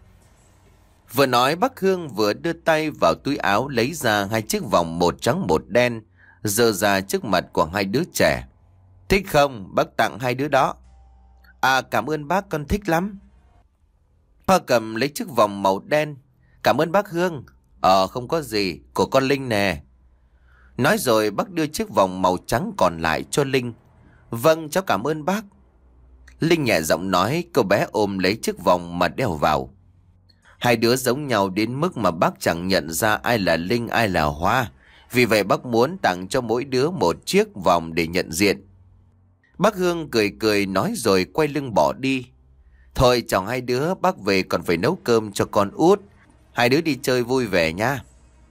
Vừa nói bác Hương vừa đưa tay vào túi áo lấy ra hai chiếc vòng, một trắng một đen, giơ ra trước mặt của hai đứa trẻ. Thích không? Bác tặng hai đứa đó. À cảm ơn bác, con thích lắm. Hoa cầm lấy chiếc vòng màu đen. Cảm ơn bác Hương. Ờ không có gì, của con Linh nè. Nói rồi bác đưa chiếc vòng màu trắng còn lại cho Linh. Vâng cháu cảm ơn bác. Linh nhẹ giọng nói, cô bé ôm lấy chiếc vòng mà đeo vào. Hai đứa giống nhau đến mức mà bác chẳng nhận ra ai là Linh ai là Hoa. Vì vậy bác muốn tặng cho mỗi đứa một chiếc vòng để nhận diện. Bác Hương cười cười nói rồi quay lưng bỏ đi. Thôi chào hai đứa, bác về còn phải nấu cơm cho con út. Hai đứa đi chơi vui vẻ nha.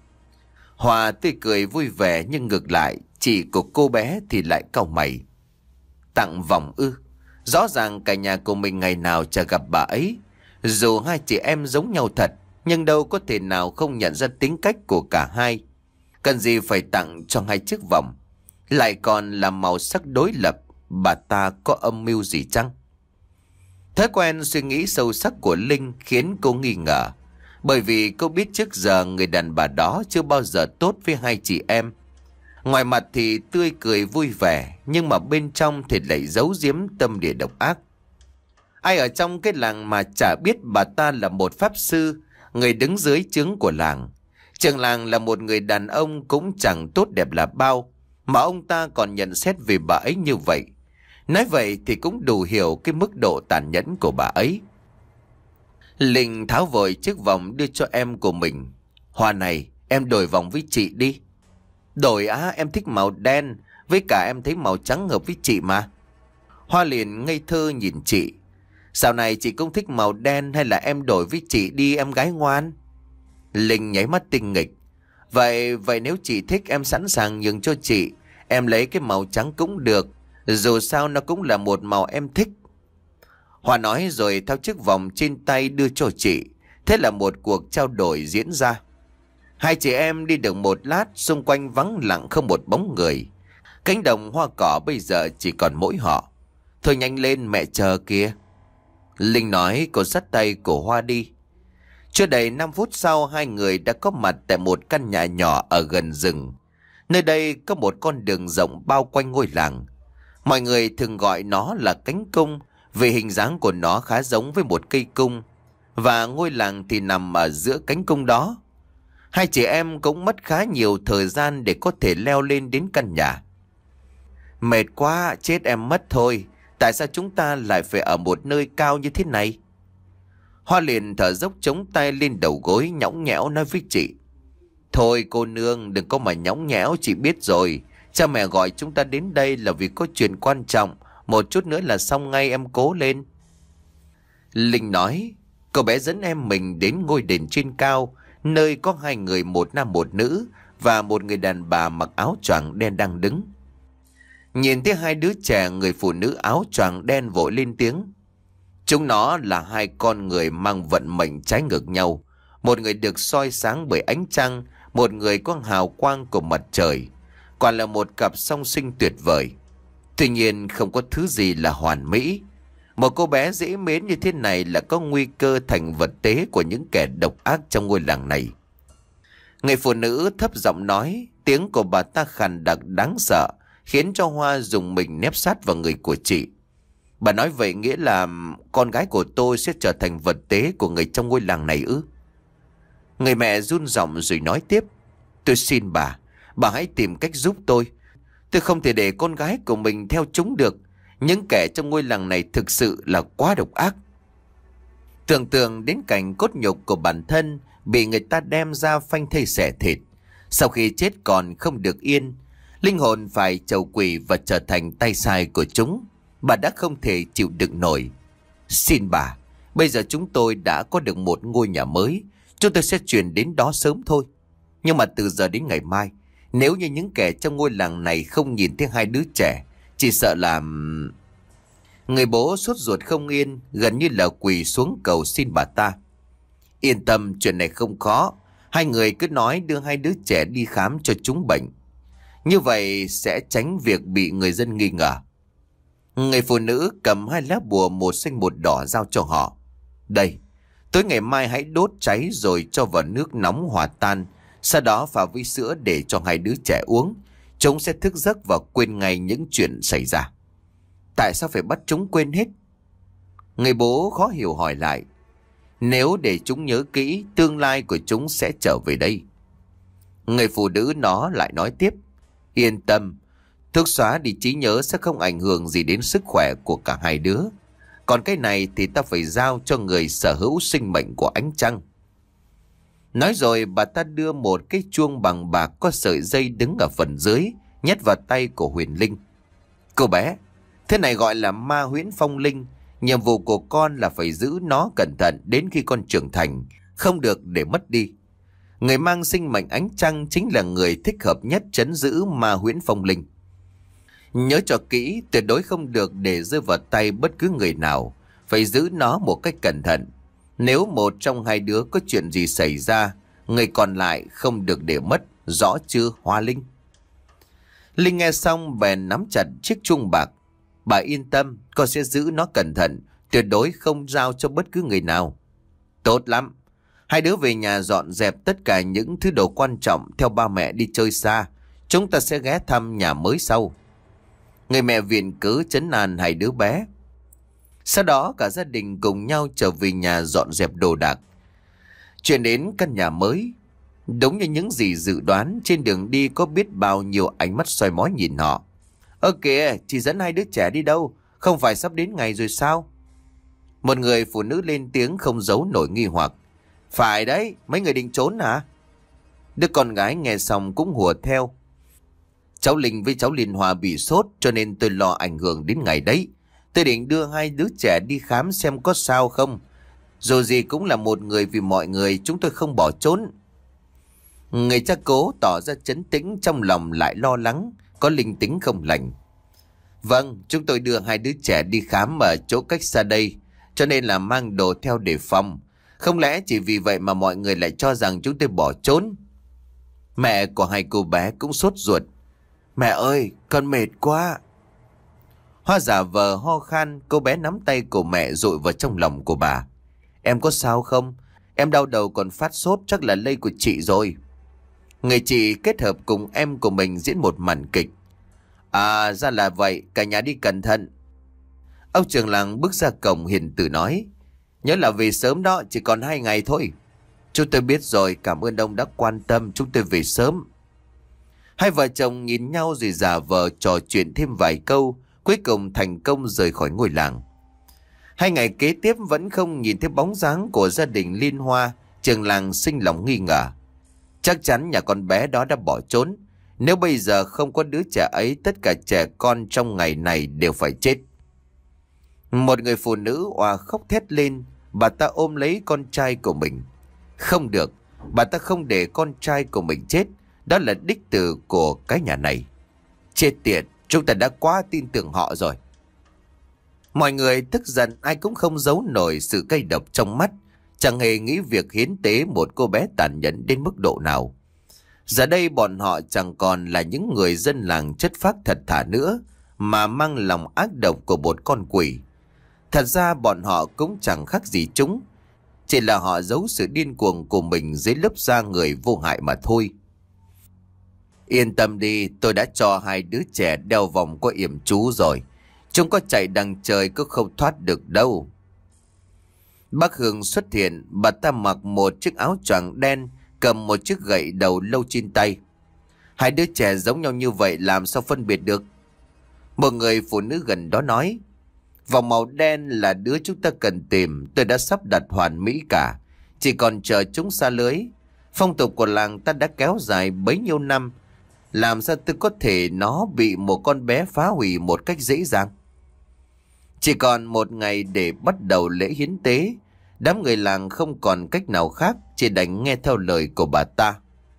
Hòa tươi cười vui vẻ, nhưng ngược lại chị của cô bé thì lại cau mày. Tặng vòng ư? Rõ ràng cả nhà của mình ngày nào chả gặp bà ấy. Dù hai chị em giống nhau thật, nhưng đâu có thể nào không nhận ra tính cách của cả hai. Cần gì phải tặng cho hai chiếc vòng? Lại còn là màu sắc đối lập. Bà ta có âm mưu gì chăng? Thói quen suy nghĩ sâu sắc của Linh khiến cô nghi ngờ. Bởi vì cô biết trước giờ người đàn bà đó chưa bao giờ tốt với hai chị em. Ngoài mặt thì tươi cười vui vẻ, nhưng mà bên trong thì lại giấu giếm tâm địa độc ác. Ai ở trong cái làng mà chả biết bà ta là một pháp sư, người đứng dưới trướng của làng. Trưởng làng là một người đàn ông cũng chẳng tốt đẹp là bao, mà ông ta còn nhận xét về bà ấy như vậy. Nói vậy thì cũng đủ hiểu cái mức độ tàn nhẫn của bà ấy. Linh tháo vội chiếc vòng đưa cho em của mình. Hoa này, em đổi vòng với chị đi. Đổi á, em thích màu đen, với cả em thấy màu trắng hợp với chị mà. Hoa liền ngây thơ nhìn chị. Dạo này chị cũng thích màu đen, hay là em đổi với chị đi em gái ngoan? Linh nháy mắt tinh nghịch. Vậy vậy nếu chị thích em sẵn sàng nhường cho chị. Em lấy cái màu trắng cũng được, dù sao nó cũng là một màu em thích. Hoa nói rồi tháo chiếc vòng trên tay đưa cho chị. Thế là một cuộc trao đổi diễn ra. Hai chị em đi được một lát, xung quanh vắng lặng không một bóng người. Cánh đồng hoa cỏ bây giờ chỉ còn mỗi họ. Thôi nhanh lên, mẹ chờ kìa. Linh nói, cô dắt tay của Hoa đi. Chưa đầy năm phút sau, hai người đã có mặt tại một căn nhà nhỏ ở gần rừng. Nơi đây có một con đường rộng bao quanh ngôi làng. Mọi người thường gọi nó là cánh cung, vì hình dáng của nó khá giống với một cây cung. Và ngôi làng thì nằm ở giữa cánh cung đó. Hai chị em cũng mất khá nhiều thời gian để có thể leo lên đến căn nhà. Mệt quá, chết em mất thôi. Tại sao chúng ta lại phải ở một nơi cao như thế này? Hoa liền thở dốc chống tay lên đầu gối, nhõng nhẽo nói với chị. Thôi cô nương, đừng có mà nhõng nhẽo, chị biết rồi. Cha mẹ gọi chúng ta đến đây là vì có chuyện quan trọng, một chút nữa là xong ngay, em cố lên. Linh nói, cô bé dẫn em mình đến ngôi đền trên cao, nơi có hai người, một nam một nữ, và một người đàn bà mặc áo choàng đen đang đứng. Nhìn thấy hai đứa trẻ, người phụ nữ áo choàng đen vội lên tiếng. Chúng nó là hai con người mang vận mệnh trái ngược nhau. Một người được soi sáng bởi ánh trăng, một người có hào quang của mặt trời. Quả là một cặp song sinh tuyệt vời. Tuy nhiên không có thứ gì là hoàn mỹ. Một cô bé dễ mến như thế này là có nguy cơ thành vật tế của những kẻ độc ác trong ngôi làng này. Người phụ nữ thấp giọng nói, tiếng của bà ta khàn đặc đáng sợ, khiến cho Hoa dùng mình nép sát vào người của chị. Bà nói vậy nghĩa là con gái của tôi sẽ trở thành vật tế của người trong ngôi làng này ư? Người mẹ run giọng rồi nói tiếp, tôi xin bà, bà hãy tìm cách giúp tôi. Tôi không thể để con gái của mình theo chúng được. Những kẻ trong ngôi làng này thực sự là quá độc ác. Tưởng tượng đến cảnh cốt nhục của bản thân bị người ta đem ra phanh thây xẻ thịt. Sau khi chết còn không được yên, linh hồn phải trầu quỷ và trở thành tay sai của chúng. Bà đã không thể chịu đựng nổi. Xin bà, bây giờ chúng tôi đã có được một ngôi nhà mới. Chúng tôi sẽ chuyển đến đó sớm thôi. Nhưng mà từ giờ đến ngày mai, nếu như những kẻ trong ngôi làng này không nhìn thấy hai đứa trẻ, chỉ sợ là... Người bố sốt ruột không yên, gần như là quỳ xuống cầu xin bà ta. Yên tâm, chuyện này không khó. Hai người cứ nói đưa hai đứa trẻ đi khám cho chúng bệnh. Như vậy sẽ tránh việc bị người dân nghi ngờ. Người phụ nữ cầm hai lá bùa, một xanh một đỏ, giao cho họ. Đây, tối ngày mai hãy đốt cháy rồi cho vào nước nóng hòa tan. Sau đó pha với sữa để cho hai đứa trẻ uống. Chúng sẽ thức giấc và quên ngay những chuyện xảy ra. Tại sao phải bắt chúng quên hết? Người bố khó hiểu hỏi lại. Nếu để chúng nhớ kỹ, tương lai của chúng sẽ trở về đây. Người phụ nữ nó lại nói tiếp. Yên tâm, thuốc xóa đi trí nhớ sẽ không ảnh hưởng gì đến sức khỏe của cả hai đứa. Còn cái này thì ta phải giao cho người sở hữu sinh mệnh của ánh trăng. Nói rồi bà ta đưa một cái chuông bằng bạc có sợi dây đứng ở phần dưới, nhét vào tay của Huyền Linh. Cô bé, thế này gọi là ma huyễn phong linh. Nhiệm vụ của con là phải giữ nó cẩn thận đến khi con trưởng thành, không được để mất đi. Người mang sinh mệnh ánh trăng chính là người thích hợp nhất trấn giữ ma huyễn phong linh. Nhớ cho kỹ, tuyệt đối không được để rơi vào tay bất cứ người nào. Phải giữ nó một cách cẩn thận. Nếu một trong hai đứa có chuyện gì xảy ra, người còn lại không được để mất, rõ chưa Hoa Linh? Linh nghe xong bèn nắm chặt chiếc chuông bạc. Bà yên tâm, con sẽ giữ nó cẩn thận, tuyệt đối không giao cho bất cứ người nào. Tốt lắm. Hai đứa về nhà dọn dẹp tất cả những thứ đồ quan trọng, theo ba mẹ đi chơi xa. Chúng ta sẽ ghé thăm nhà mới sau. Người mẹ viện cớ trấn an hai đứa bé. Sau đó cả gia đình cùng nhau trở về nhà dọn dẹp đồ đạc. Chuyển đến căn nhà mới. Đúng như những gì dự đoán, trên đường đi có biết bao nhiêu ánh mắt soi mói nhìn họ. Ơ kìa, chị dẫn hai đứa trẻ đi đâu? Không phải sắp đến ngày rồi sao? Một người phụ nữ lên tiếng không giấu nổi nghi hoặc. Phải đấy, mấy người định trốn hả? Đứa con gái nghe xong cũng hùa theo. Cháu Linh với cháu Liên Hoa bị sốt, cho nên tôi lo ảnh hưởng đến ngày đấy. Tôi định đưa hai đứa trẻ đi khám xem có sao không. Dù gì cũng là một người vì mọi người, chúng tôi không bỏ trốn. Người cha cố tỏ ra trấn tĩnh, trong lòng lại lo lắng, có linh tính không lành. Vâng, chúng tôi đưa hai đứa trẻ đi khám ở chỗ cách xa đây, cho nên là mang đồ theo để phòng. Không lẽ chỉ vì vậy mà mọi người lại cho rằng chúng tôi bỏ trốn? Mẹ của hai cô bé cũng sốt ruột. Mẹ ơi, con mệt quá. Hoa giả vờ ho khan, cô bé nắm tay của mẹ dội vào trong lòng của bà. Em có sao không? Em đau đầu còn phát sốt, chắc là lây của chị rồi. Người chị kết hợp cùng em của mình diễn một màn kịch. À, ra là vậy, cả nhà đi cẩn thận. Ông trưởng làng bước ra cổng hiền từ nói. Nhớ là về sớm đó, chỉ còn hai ngày thôi. Chúng tôi biết rồi, cảm ơn ông đã quan tâm, chúng tôi về sớm. Hai vợ chồng nhìn nhau rồi giả vờ trò chuyện thêm vài câu, cuối cùng thành công rời khỏi ngôi làng. Hai ngày kế tiếp vẫn không nhìn thấy bóng dáng của gia đình Liên Hoa, trưởng làng sinh lòng nghi ngờ. Chắc chắn nhà con bé đó đã bỏ trốn. Nếu bây giờ không có đứa trẻ ấy, tất cả trẻ con trong ngày này đều phải chết. Một người phụ nữ òa khóc thét lên. Bà ta ôm lấy con trai của mình. Không được, bà ta không để con trai của mình chết. Đó là đích tử của cái nhà này. Chết tiệt, chúng ta đã quá tin tưởng họ rồi. Mọi người tức giận, ai cũng không giấu nổi sự cay độc trong mắt. Chẳng hề nghĩ việc hiến tế một cô bé tàn nhẫn đến mức độ nào. Giờ đây bọn họ chẳng còn là những người dân làng chất phác thật thà nữa, mà mang lòng ác độc của một con quỷ. Thật ra bọn họ cũng chẳng khác gì chúng, chỉ là họ giấu sự điên cuồng của mình dưới lớp da người vô hại mà thôi. Yên tâm đi, tôi đã cho hai đứa trẻ đeo vòng có yểm chú rồi. Chúng có chạy đằng trời cũng không thoát được đâu. Bác Hương xuất hiện, bà ta mặc một chiếc áo choàng đen, cầm một chiếc gậy đầu lâu trên tay. Hai đứa trẻ giống nhau như vậy làm sao phân biệt được? Một người phụ nữ gần đó nói, vòng màu đen là đứa chúng ta cần tìm, tôi đã sắp đặt hoàn mỹ cả, chỉ còn chờ chúng xa lưới. Phong tục của làng ta đã kéo dài bấy nhiêu năm, làm sao tôi có thể nó bị một con bé phá hủy một cách dễ dàng. Chỉ còn một ngày để bắt đầu lễ hiến tế, đám người làng không còn cách nào khác, chỉ đành nghe theo lời của bà ta.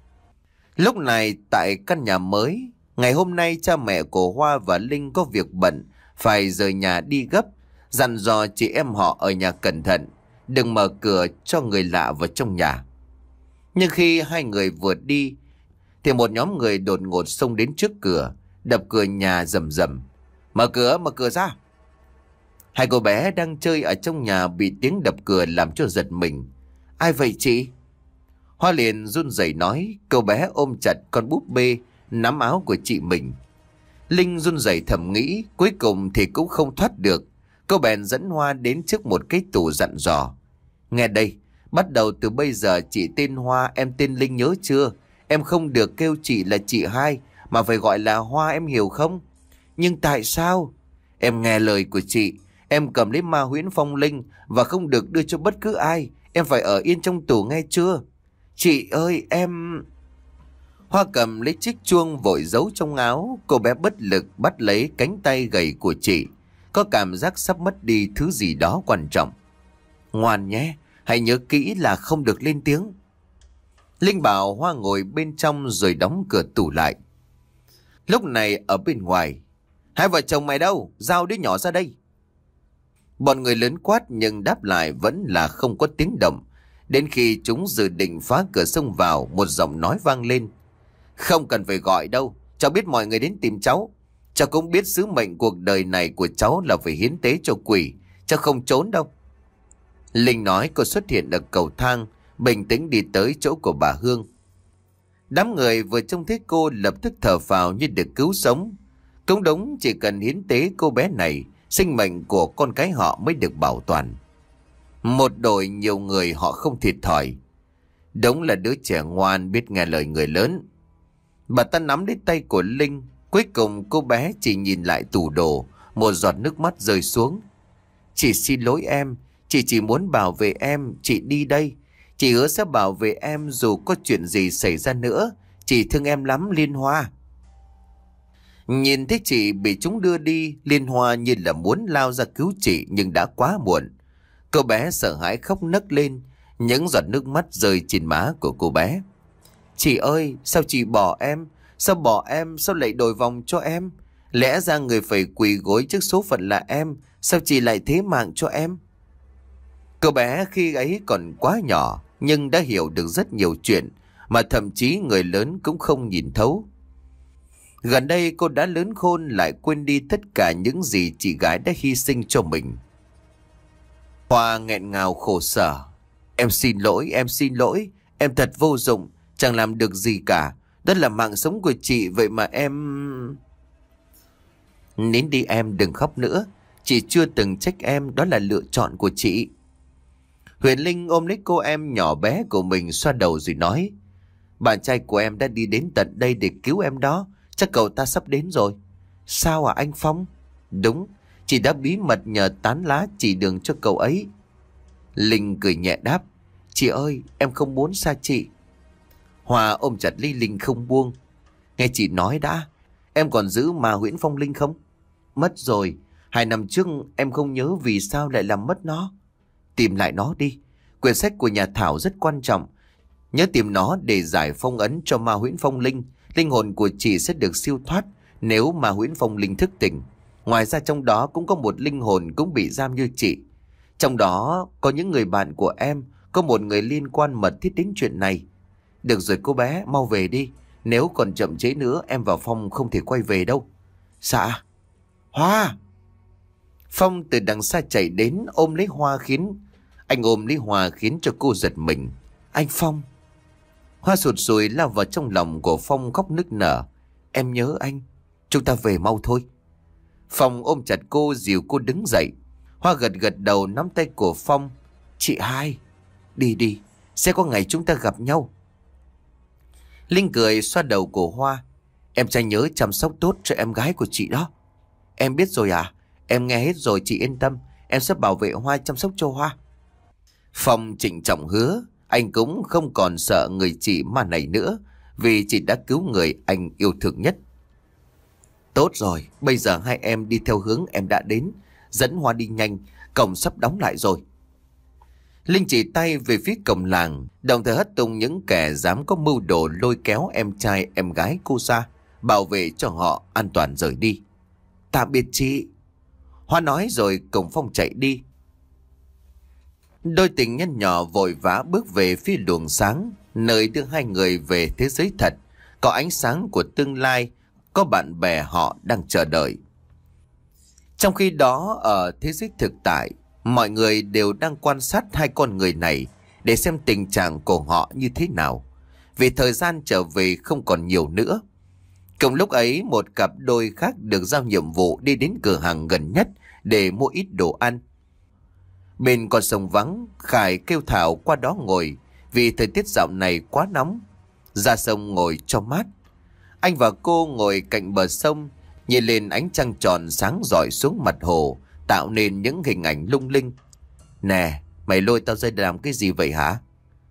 Lúc này tại căn nhà mới, ngày hôm nay cha mẹ của Hoa và Linh có việc bận, phải rời nhà đi gấp, dặn dò chị em họ ở nhà cẩn thận, đừng mở cửa cho người lạ vào trong nhà. Nhưng khi hai người vừa đi, thì một nhóm người đột ngột xông đến trước cửa, đập cửa nhà rầm rầm. Mở cửa, mở cửa ra. Hai cô bé đang chơi ở trong nhà bị tiếng đập cửa làm cho giật mình. Ai vậy chị? Hoa liền run rẩy nói. Cô bé ôm chặt con búp bê nắm áo của chị mình. Linh run rẩy thầm nghĩ, cuối cùng thì cũng không thoát được. Cô bèn dẫn Hoa đến trước một cái tủ dặn dò. Nghe đây, bắt đầu từ bây giờ chị tên Hoa, em tên Linh, nhớ chưa? Em không được kêu chị là chị hai, mà phải gọi là Hoa, em hiểu không? Nhưng tại sao? Em nghe lời của chị, em cầm lấy ma huyễn phong linh và không được đưa cho bất cứ ai. Em phải ở yên trong tủ, nghe chưa? Chị ơi, em... Hoa cầm lấy chiếc chuông vội giấu trong áo. Cô bé bất lực bắt lấy cánh tay gầy của chị, có cảm giác sắp mất đi thứ gì đó quan trọng. Ngoan nhé, hãy nhớ kỹ là không được lên tiếng. Linh bảo Hoa ngồi bên trong rồi đóng cửa tủ lại. Lúc này ở bên ngoài, hai vợ chồng mày đâu? Giao đứa nhỏ ra đây. Bọn người lớn quát nhưng đáp lại vẫn là không có tiếng động. Đến khi chúng dự định phá cửa xông vào, một giọng nói vang lên. Không cần phải gọi đâu, cháu biết mọi người đến tìm cháu. Cháu cũng biết sứ mệnh cuộc đời này của cháu là phải hiến tế cho quỷ. Cháu không trốn đâu. Linh nói cô xuất hiện ở cầu thang, bình tĩnh đi tới chỗ của bà Hương. Đám người vừa trông thấy cô lập tức thở phào như được cứu sống. Cũng đúng, chỉ cần hiến tế cô bé này, sinh mệnh của con cái họ mới được bảo toàn. Một đội nhiều người họ không thiệt thòi. Đúng là đứa trẻ ngoan biết nghe lời người lớn. Bà ta nắm lấy tay của Linh. Cuối cùng cô bé chỉ nhìn lại tủ đồ, một giọt nước mắt rơi xuống. Chị xin lỗi em, chị chỉ muốn bảo vệ em, chị đi đây. Chị hứa sẽ bảo vệ em dù có chuyện gì xảy ra nữa. Chị thương em lắm, Liên Hoa. Nhìn thấy chị bị chúng đưa đi, Liên Hoa như là muốn lao ra cứu chị nhưng đã quá muộn. Cô bé sợ hãi khóc nấc lên, những giọt nước mắt rơi trên má của cô bé. Chị ơi, sao chị bỏ em? Sao bỏ em? Sao lại đổi vòng cho em? Lẽ ra người phải quỳ gối trước số phận là em. Sao chị lại thế mạng cho em? Cô bé khi ấy còn quá nhỏ, nhưng đã hiểu được rất nhiều chuyện mà thậm chí người lớn cũng không nhìn thấu. Gần đây cô đã lớn khôn, lại quên đi tất cả những gì chị gái đã hy sinh cho mình. Hoa nghẹn ngào khổ sở. Em xin lỗi, em xin lỗi. Em thật vô dụng, chẳng làm được gì cả. Đó là mạng sống của chị, vậy mà em... Nín đi em, đừng khóc nữa. Chị chưa từng trách em, đó là lựa chọn của chị. Huyền Linh ôm lấy cô em nhỏ bé của mình, xoa đầu rồi nói. Bạn trai của em đã đi đến tận đây để cứu em đó. Chắc cậu ta sắp đến rồi. Sao à anh Phong? Đúng, chị đã bí mật nhờ tán lá chỉ đường cho cậu ấy. Linh cười nhẹ đáp. Chị ơi, em không muốn xa chị. Hòa ôm chặt lấy Linh không buông. Nghe chị nói đã, em còn giữ ma huyễn phong linh không? Mất rồi, Hai năm trước em không nhớ vì sao lại làm mất nó. Tìm lại nó đi. Quyển sách của nhà Thảo rất quan trọng. Nhớ tìm nó để giải phong ấn cho ma huyễn phong linh. Linh hồn của chị sẽ được siêu thoát nếu ma huyễn phong linh thức tỉnh. Ngoài ra trong đó cũng có một linh hồn cũng bị giam như chị. Trong đó có những người bạn của em, có một người liên quan mật thiết đến chuyện này. Được rồi cô bé, mau về đi. Nếu còn chậm trễ nữa em vào Phong không thể quay về đâu. Dạ. Hoa! Phong từ đằng xa chạy đến ôm lấy Hoa khiến... Anh ôm lấy Hoa khiến cho cô giật mình. Anh Phong! Hoa sụt sùi lao vào trong lòng của Phong khóc nức nở. Em nhớ anh. Chúng ta về mau thôi. Phong ôm chặt cô dìu cô đứng dậy. Hoa gật gật đầu nắm tay của Phong. Chị hai, đi đi, sẽ có ngày chúng ta gặp nhau. Linh cười xoa đầu của Hoa. Em trai nhớ chăm sóc tốt cho em gái của chị đó. Em biết rồi à? Em nghe hết rồi, chị yên tâm. Em sẽ bảo vệ Hoa, chăm sóc cho Hoa. Phong trịnh trọng hứa. Anh cũng không còn sợ người chị ma này nữa, vì chị đã cứu người anh yêu thương nhất. Tốt rồi, bây giờ hai em đi theo hướng em đã đến. Dẫn Hoa đi nhanh, cổng sắp đóng lại rồi. Linh chỉ tay về phía cổng làng, đồng thời hất tung những kẻ dám có mưu đồ lôi kéo em trai em gái cô ra, bảo vệ cho họ an toàn rời đi. Tạm biệt chị. Hoa nói rồi cùng Phong chạy đi. Đôi tình nhân nhỏ vội vã bước về phía luồng sáng, nơi đưa hai người về thế giới thật, có ánh sáng của tương lai, có bạn bè họ đang chờ đợi. Trong khi đó ở thế giới thực tại, mọi người đều đang quan sát hai con người này để xem tình trạng của họ như thế nào, vì thời gian trở về không còn nhiều nữa. Cùng lúc ấy, một cặp đôi khác được giao nhiệm vụ đi đến cửa hàng gần nhất để mua ít đồ ăn. Bên con sông vắng, Khải kêu Thảo qua đó ngồi vì thời tiết dạo này quá nóng. Ra sông ngồi cho mát. Anh và cô ngồi cạnh bờ sông, nhìn lên ánh trăng tròn sáng rọi xuống mặt hồ, tạo nên những hình ảnh lung linh. Nè, mày lôi tao ra làm cái gì vậy hả?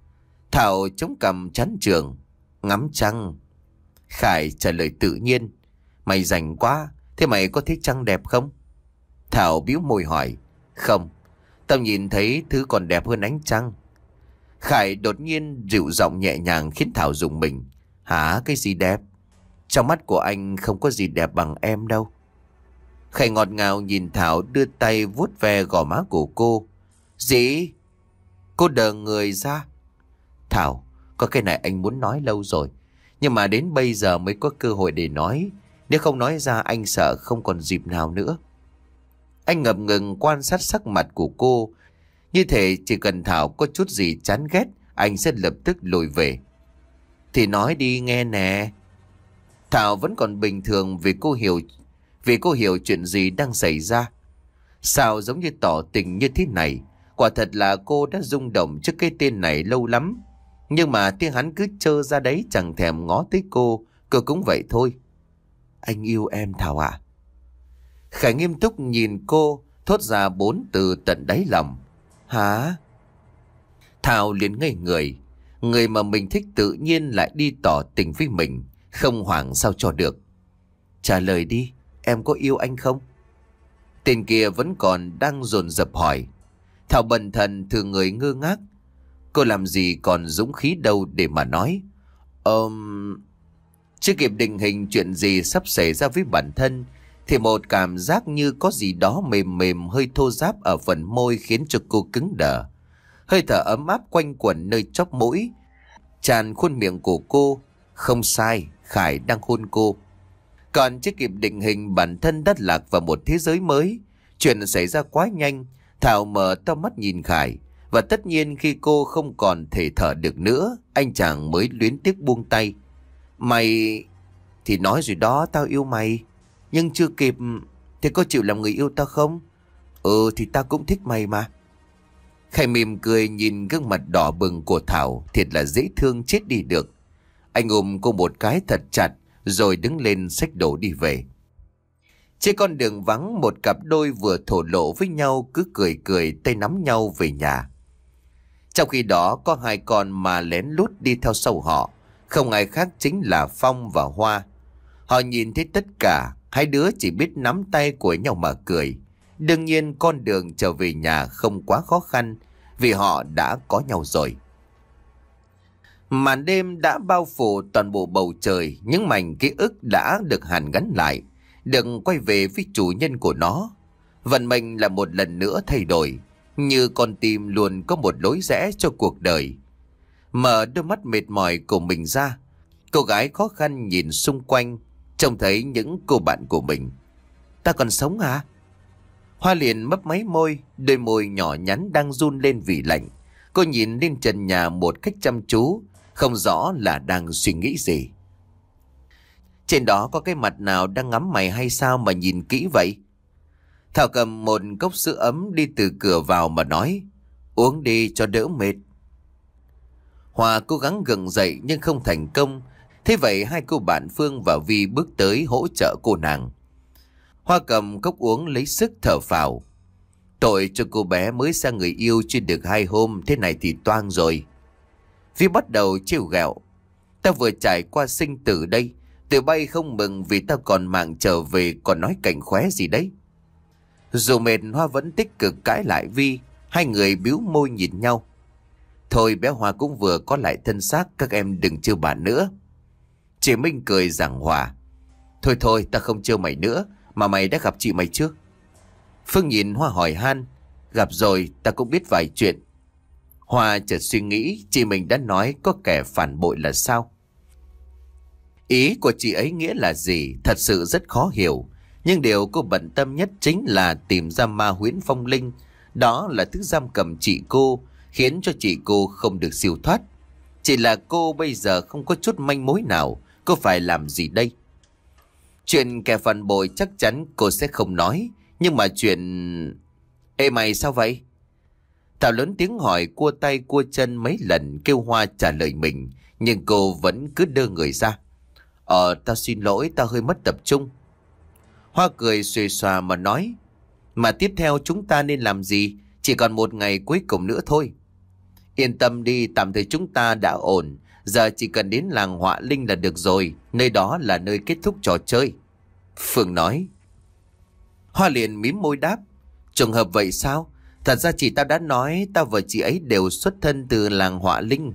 Thảo chống cằm chán trường, ngắm trăng. Khải trả lời tự nhiên. Mày rảnh quá, thế mày có thấy trăng đẹp không? Thảo bĩu môi hỏi. Không, tao nhìn thấy thứ còn đẹp hơn ánh trăng. Khải đột nhiên dịu giọng nhẹ nhàng khiến Thảo rùng mình. Hả, cái gì đẹp? Trong mắt của anh không có gì đẹp bằng em đâu. Khải ngọt ngào nhìn Thảo đưa tay vuốt ve gò má của cô. Gì? Cô đờ người ra. Thảo, có cái này anh muốn nói lâu rồi, nhưng mà đến bây giờ mới có cơ hội để nói. Nếu không nói ra anh sợ không còn dịp nào nữa. Anh ngập ngừng quan sát sắc mặt của cô. Như thể chỉ cần Thảo có chút gì chán ghét, anh sẽ lập tức lùi về. Thì nói đi nghe nè. Thảo vẫn còn bình thường vì cô hiểu Vì cô hiểu chuyện gì đang xảy ra. Sao giống như tỏ tình như thế này? Quả thật là cô đã rung động trước cái tên này lâu lắm. Nhưng mà tiếng hắn cứ trơ ra đấy, chẳng thèm ngó tới cô. Cô cũng vậy thôi. Anh yêu em Thảo ạ. Khải nghiêm túc nhìn cô, thốt ra bốn từ tận đáy lòng. Hả? Thảo liền ngây người. Người mà mình thích tự nhiên lại đi tỏ tình với mình, không hoảng sao cho được. Trả lời đi, em có yêu anh không? Tên kia vẫn còn đang dồn dập hỏi. Thảo bần thần thường người ngơ ngác. Cô làm gì còn dũng khí đâu để mà nói. Ờm... Chưa kịp định hình chuyện gì sắp xảy ra với bản thân, thì một cảm giác như có gì đó mềm mềm hơi thô ráp ở phần môi khiến cho cô cứng đờ. Hơi thở ấm áp quanh quẩn nơi chóp mũi, tràn khuôn miệng của cô. Không sai, Khải đang hôn cô. Còn chưa kịp định hình bản thân đã lạc vào một thế giới mới. Chuyện xảy ra quá nhanh. Thảo mở to mắt nhìn Khải. Và tất nhiên khi cô không còn thể thở được nữa, anh chàng mới luyến tiếc buông tay. Mày... Thì nói rồi đó, tao yêu mày. Nhưng chưa kịp... Thì có chịu làm người yêu tao không? Ừ thì tao cũng thích mày mà. Khải mỉm cười nhìn gương mặt đỏ bừng của Thảo, thiệt là dễ thương chết đi được. Anh ôm cô một cái thật chặt, rồi đứng lên xách đồ đi về. Trên con đường vắng, một cặp đôi vừa thổ lộ với nhau cứ cười cười tay nắm nhau về nhà. Trong khi đó có hai con mà lén lút đi theo sau họ, không ai khác chính là Phong và Hoa. Họ nhìn thấy tất cả, hai đứa chỉ biết nắm tay của nhau mà cười. Đương nhiên con đường trở về nhà không quá khó khăn vì họ đã có nhau rồi. Màn đêm đã bao phủ toàn bộ bầu trời, những mảnh ký ức đã được hàn gắn lại, được quay về với chủ nhân của nó. Vận mệnh là một lần nữa thay đổi, như con tim luôn có một lối rẽ cho cuộc đời. Mở đôi mắt mệt mỏi của mình ra, cô gái khó khăn nhìn xung quanh, trông thấy những cô bạn của mình. Ta còn sống hả? Hoa liền mấp máy môi, đôi môi nhỏ nhắn đang run lên vì lạnh. Cô nhìn lên trần nhà một cách chăm chú, không rõ là đang suy nghĩ gì. Trên đó có cái mặt nào đang ngắm mày hay sao mà nhìn kỹ vậy? Thảo cầm một cốc sữa ấm đi từ cửa vào mà nói, uống đi cho đỡ mệt. Hoa cố gắng gượng dậy nhưng không thành công. Thế vậy hai cô bạn Phương và Vi bước tới hỗ trợ cô nàng. Hoa cầm cốc uống lấy sức thở phào. Tội cho cô bé mới sang người yêu chưa được hai hôm, thế này thì toang rồi. Vi bắt đầu trêu ghẹo. Ta vừa trải qua sinh tử đây, tụi bay không mừng vì ta còn mạng trở về, còn nói cảnh khóe gì đấy. Dù mệt, Hoa vẫn tích cực cãi lại Vi. Hai người bĩu môi nhìn nhau. Thôi bé Hoa cũng vừa có lại thân xác, các em đừng trêu bạn nữa. Chị Minh cười giảng hòa. Thôi thôi, ta không trêu mày nữa, mà mày đã gặp chị mày chưa? Phương nhìn Hoa hỏi han. Gặp rồi, ta cũng biết vài chuyện. Hoa chợt suy nghĩ, chị mình đã nói có kẻ phản bội là sao? Ý của chị ấy nghĩa là gì? Thật sự rất khó hiểu. Nhưng điều cô bận tâm nhất chính là tìm ra ma huyễn phong linh. Đó là thứ giam cầm chị cô, khiến cho chị cô không được siêu thoát. Chỉ là cô bây giờ không có chút manh mối nào. Cô phải làm gì đây? Chuyện kẻ phản bội chắc chắn cô sẽ không nói. Nhưng mà chuyện... Ê mày sao vậy? Thảo lớn tiếng hỏi, cua tay cua chân mấy lần kêu Hoa trả lời mình. Nhưng cô vẫn cứ đơ người ra. Ờ, tao xin lỗi, tao hơi mất tập trung. Hoa cười xuề xòa mà nói. Mà tiếp theo chúng ta nên làm gì? Chỉ còn một ngày cuối cùng nữa thôi. Yên tâm đi, tạm thời chúng ta đã ổn. Giờ chỉ cần đến làng Họa Linh là được rồi. Nơi đó là nơi kết thúc trò chơi. Phương nói. Hoa liền mím môi đáp. Trùng hợp vậy sao? Thật ra chị tao đã nói, tao và chị ấy đều xuất thân từ làng Họa Linh.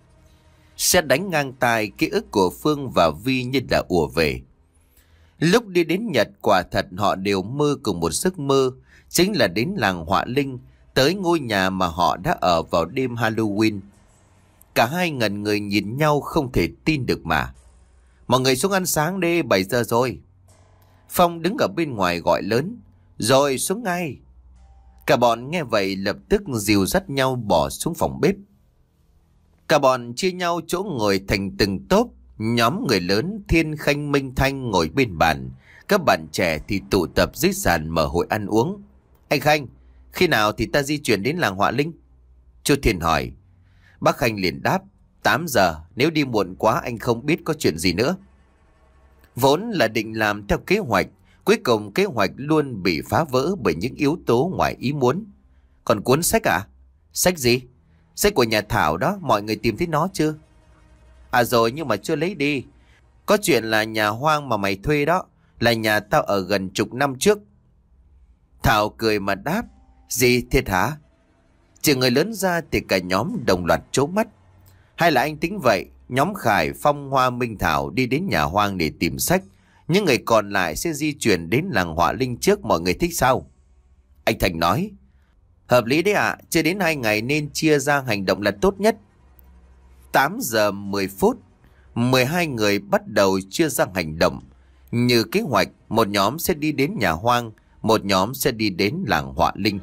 Sẽ đánh ngang tai, ký ức của Phương và Vi như là ùa về. Lúc đi đến Nhật, quả thật họ đều mơ cùng một giấc mơ. Chính là đến làng Họa Linh, tới ngôi nhà mà họ đã ở vào đêm Halloween. Cả hai ngẩn người nhìn nhau không thể tin được mà. Mọi người xuống ăn sáng đi, bảy giờ rồi. Phong đứng ở bên ngoài gọi lớn. Rồi xuống ngay. Cả bọn nghe vậy lập tức dìu dắt nhau bỏ xuống phòng bếp. Cả bọn chia nhau chỗ ngồi thành từng tốp. Nhóm người lớn Thiên, Khanh, Minh, Thanh ngồi bên bàn. Các bạn trẻ thì tụ tập dưới sàn mở hội ăn uống. Anh Khanh, khi nào thì ta di chuyển đến làng Họa Linh? Chú Thiên hỏi. Bác Khanh liền đáp. tám giờ, nếu đi muộn quá anh không biết có chuyện gì nữa. Vốn là định làm theo kế hoạch. Cuối cùng kế hoạch luôn bị phá vỡ bởi những yếu tố ngoài ý muốn. Còn cuốn sách à? Sách gì? Sách của nhà Thảo đó, mọi người tìm thấy nó chưa? À rồi, nhưng mà chưa lấy đi. Có chuyện là nhà hoang mà mày thuê đó, là nhà tao ở gần chục năm trước. Thảo cười mà đáp. Gì thiệt hả? Trừ người lớn ra thì cả nhóm đồng loạt trố mắt. Hay là anh tính vậy, nhóm Khải, Phong, Hoa, Minh, Thảo đi đến nhà hoang để tìm sách. Những người còn lại sẽ di chuyển đến làng Họa Linh trước, mọi người thích sao? Anh Thành nói. Hợp lý đấy ạ, à, chưa đến hai ngày nên chia ra hành động là tốt nhất. tám giờ mười phút, mười hai người bắt đầu chia ra hành động. Như kế hoạch, một nhóm sẽ đi đến nhà hoang, một nhóm sẽ đi đến làng Họa Linh.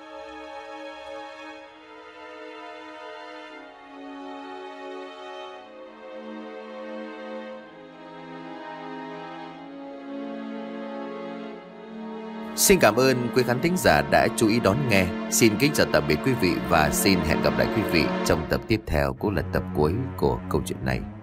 Xin cảm ơn quý khán thính giả đã chú ý đón nghe. Xin kính chào tạm biệt quý vị và xin hẹn gặp lại quý vị trong tập tiếp theo cũng là tập cuối của câu chuyện này.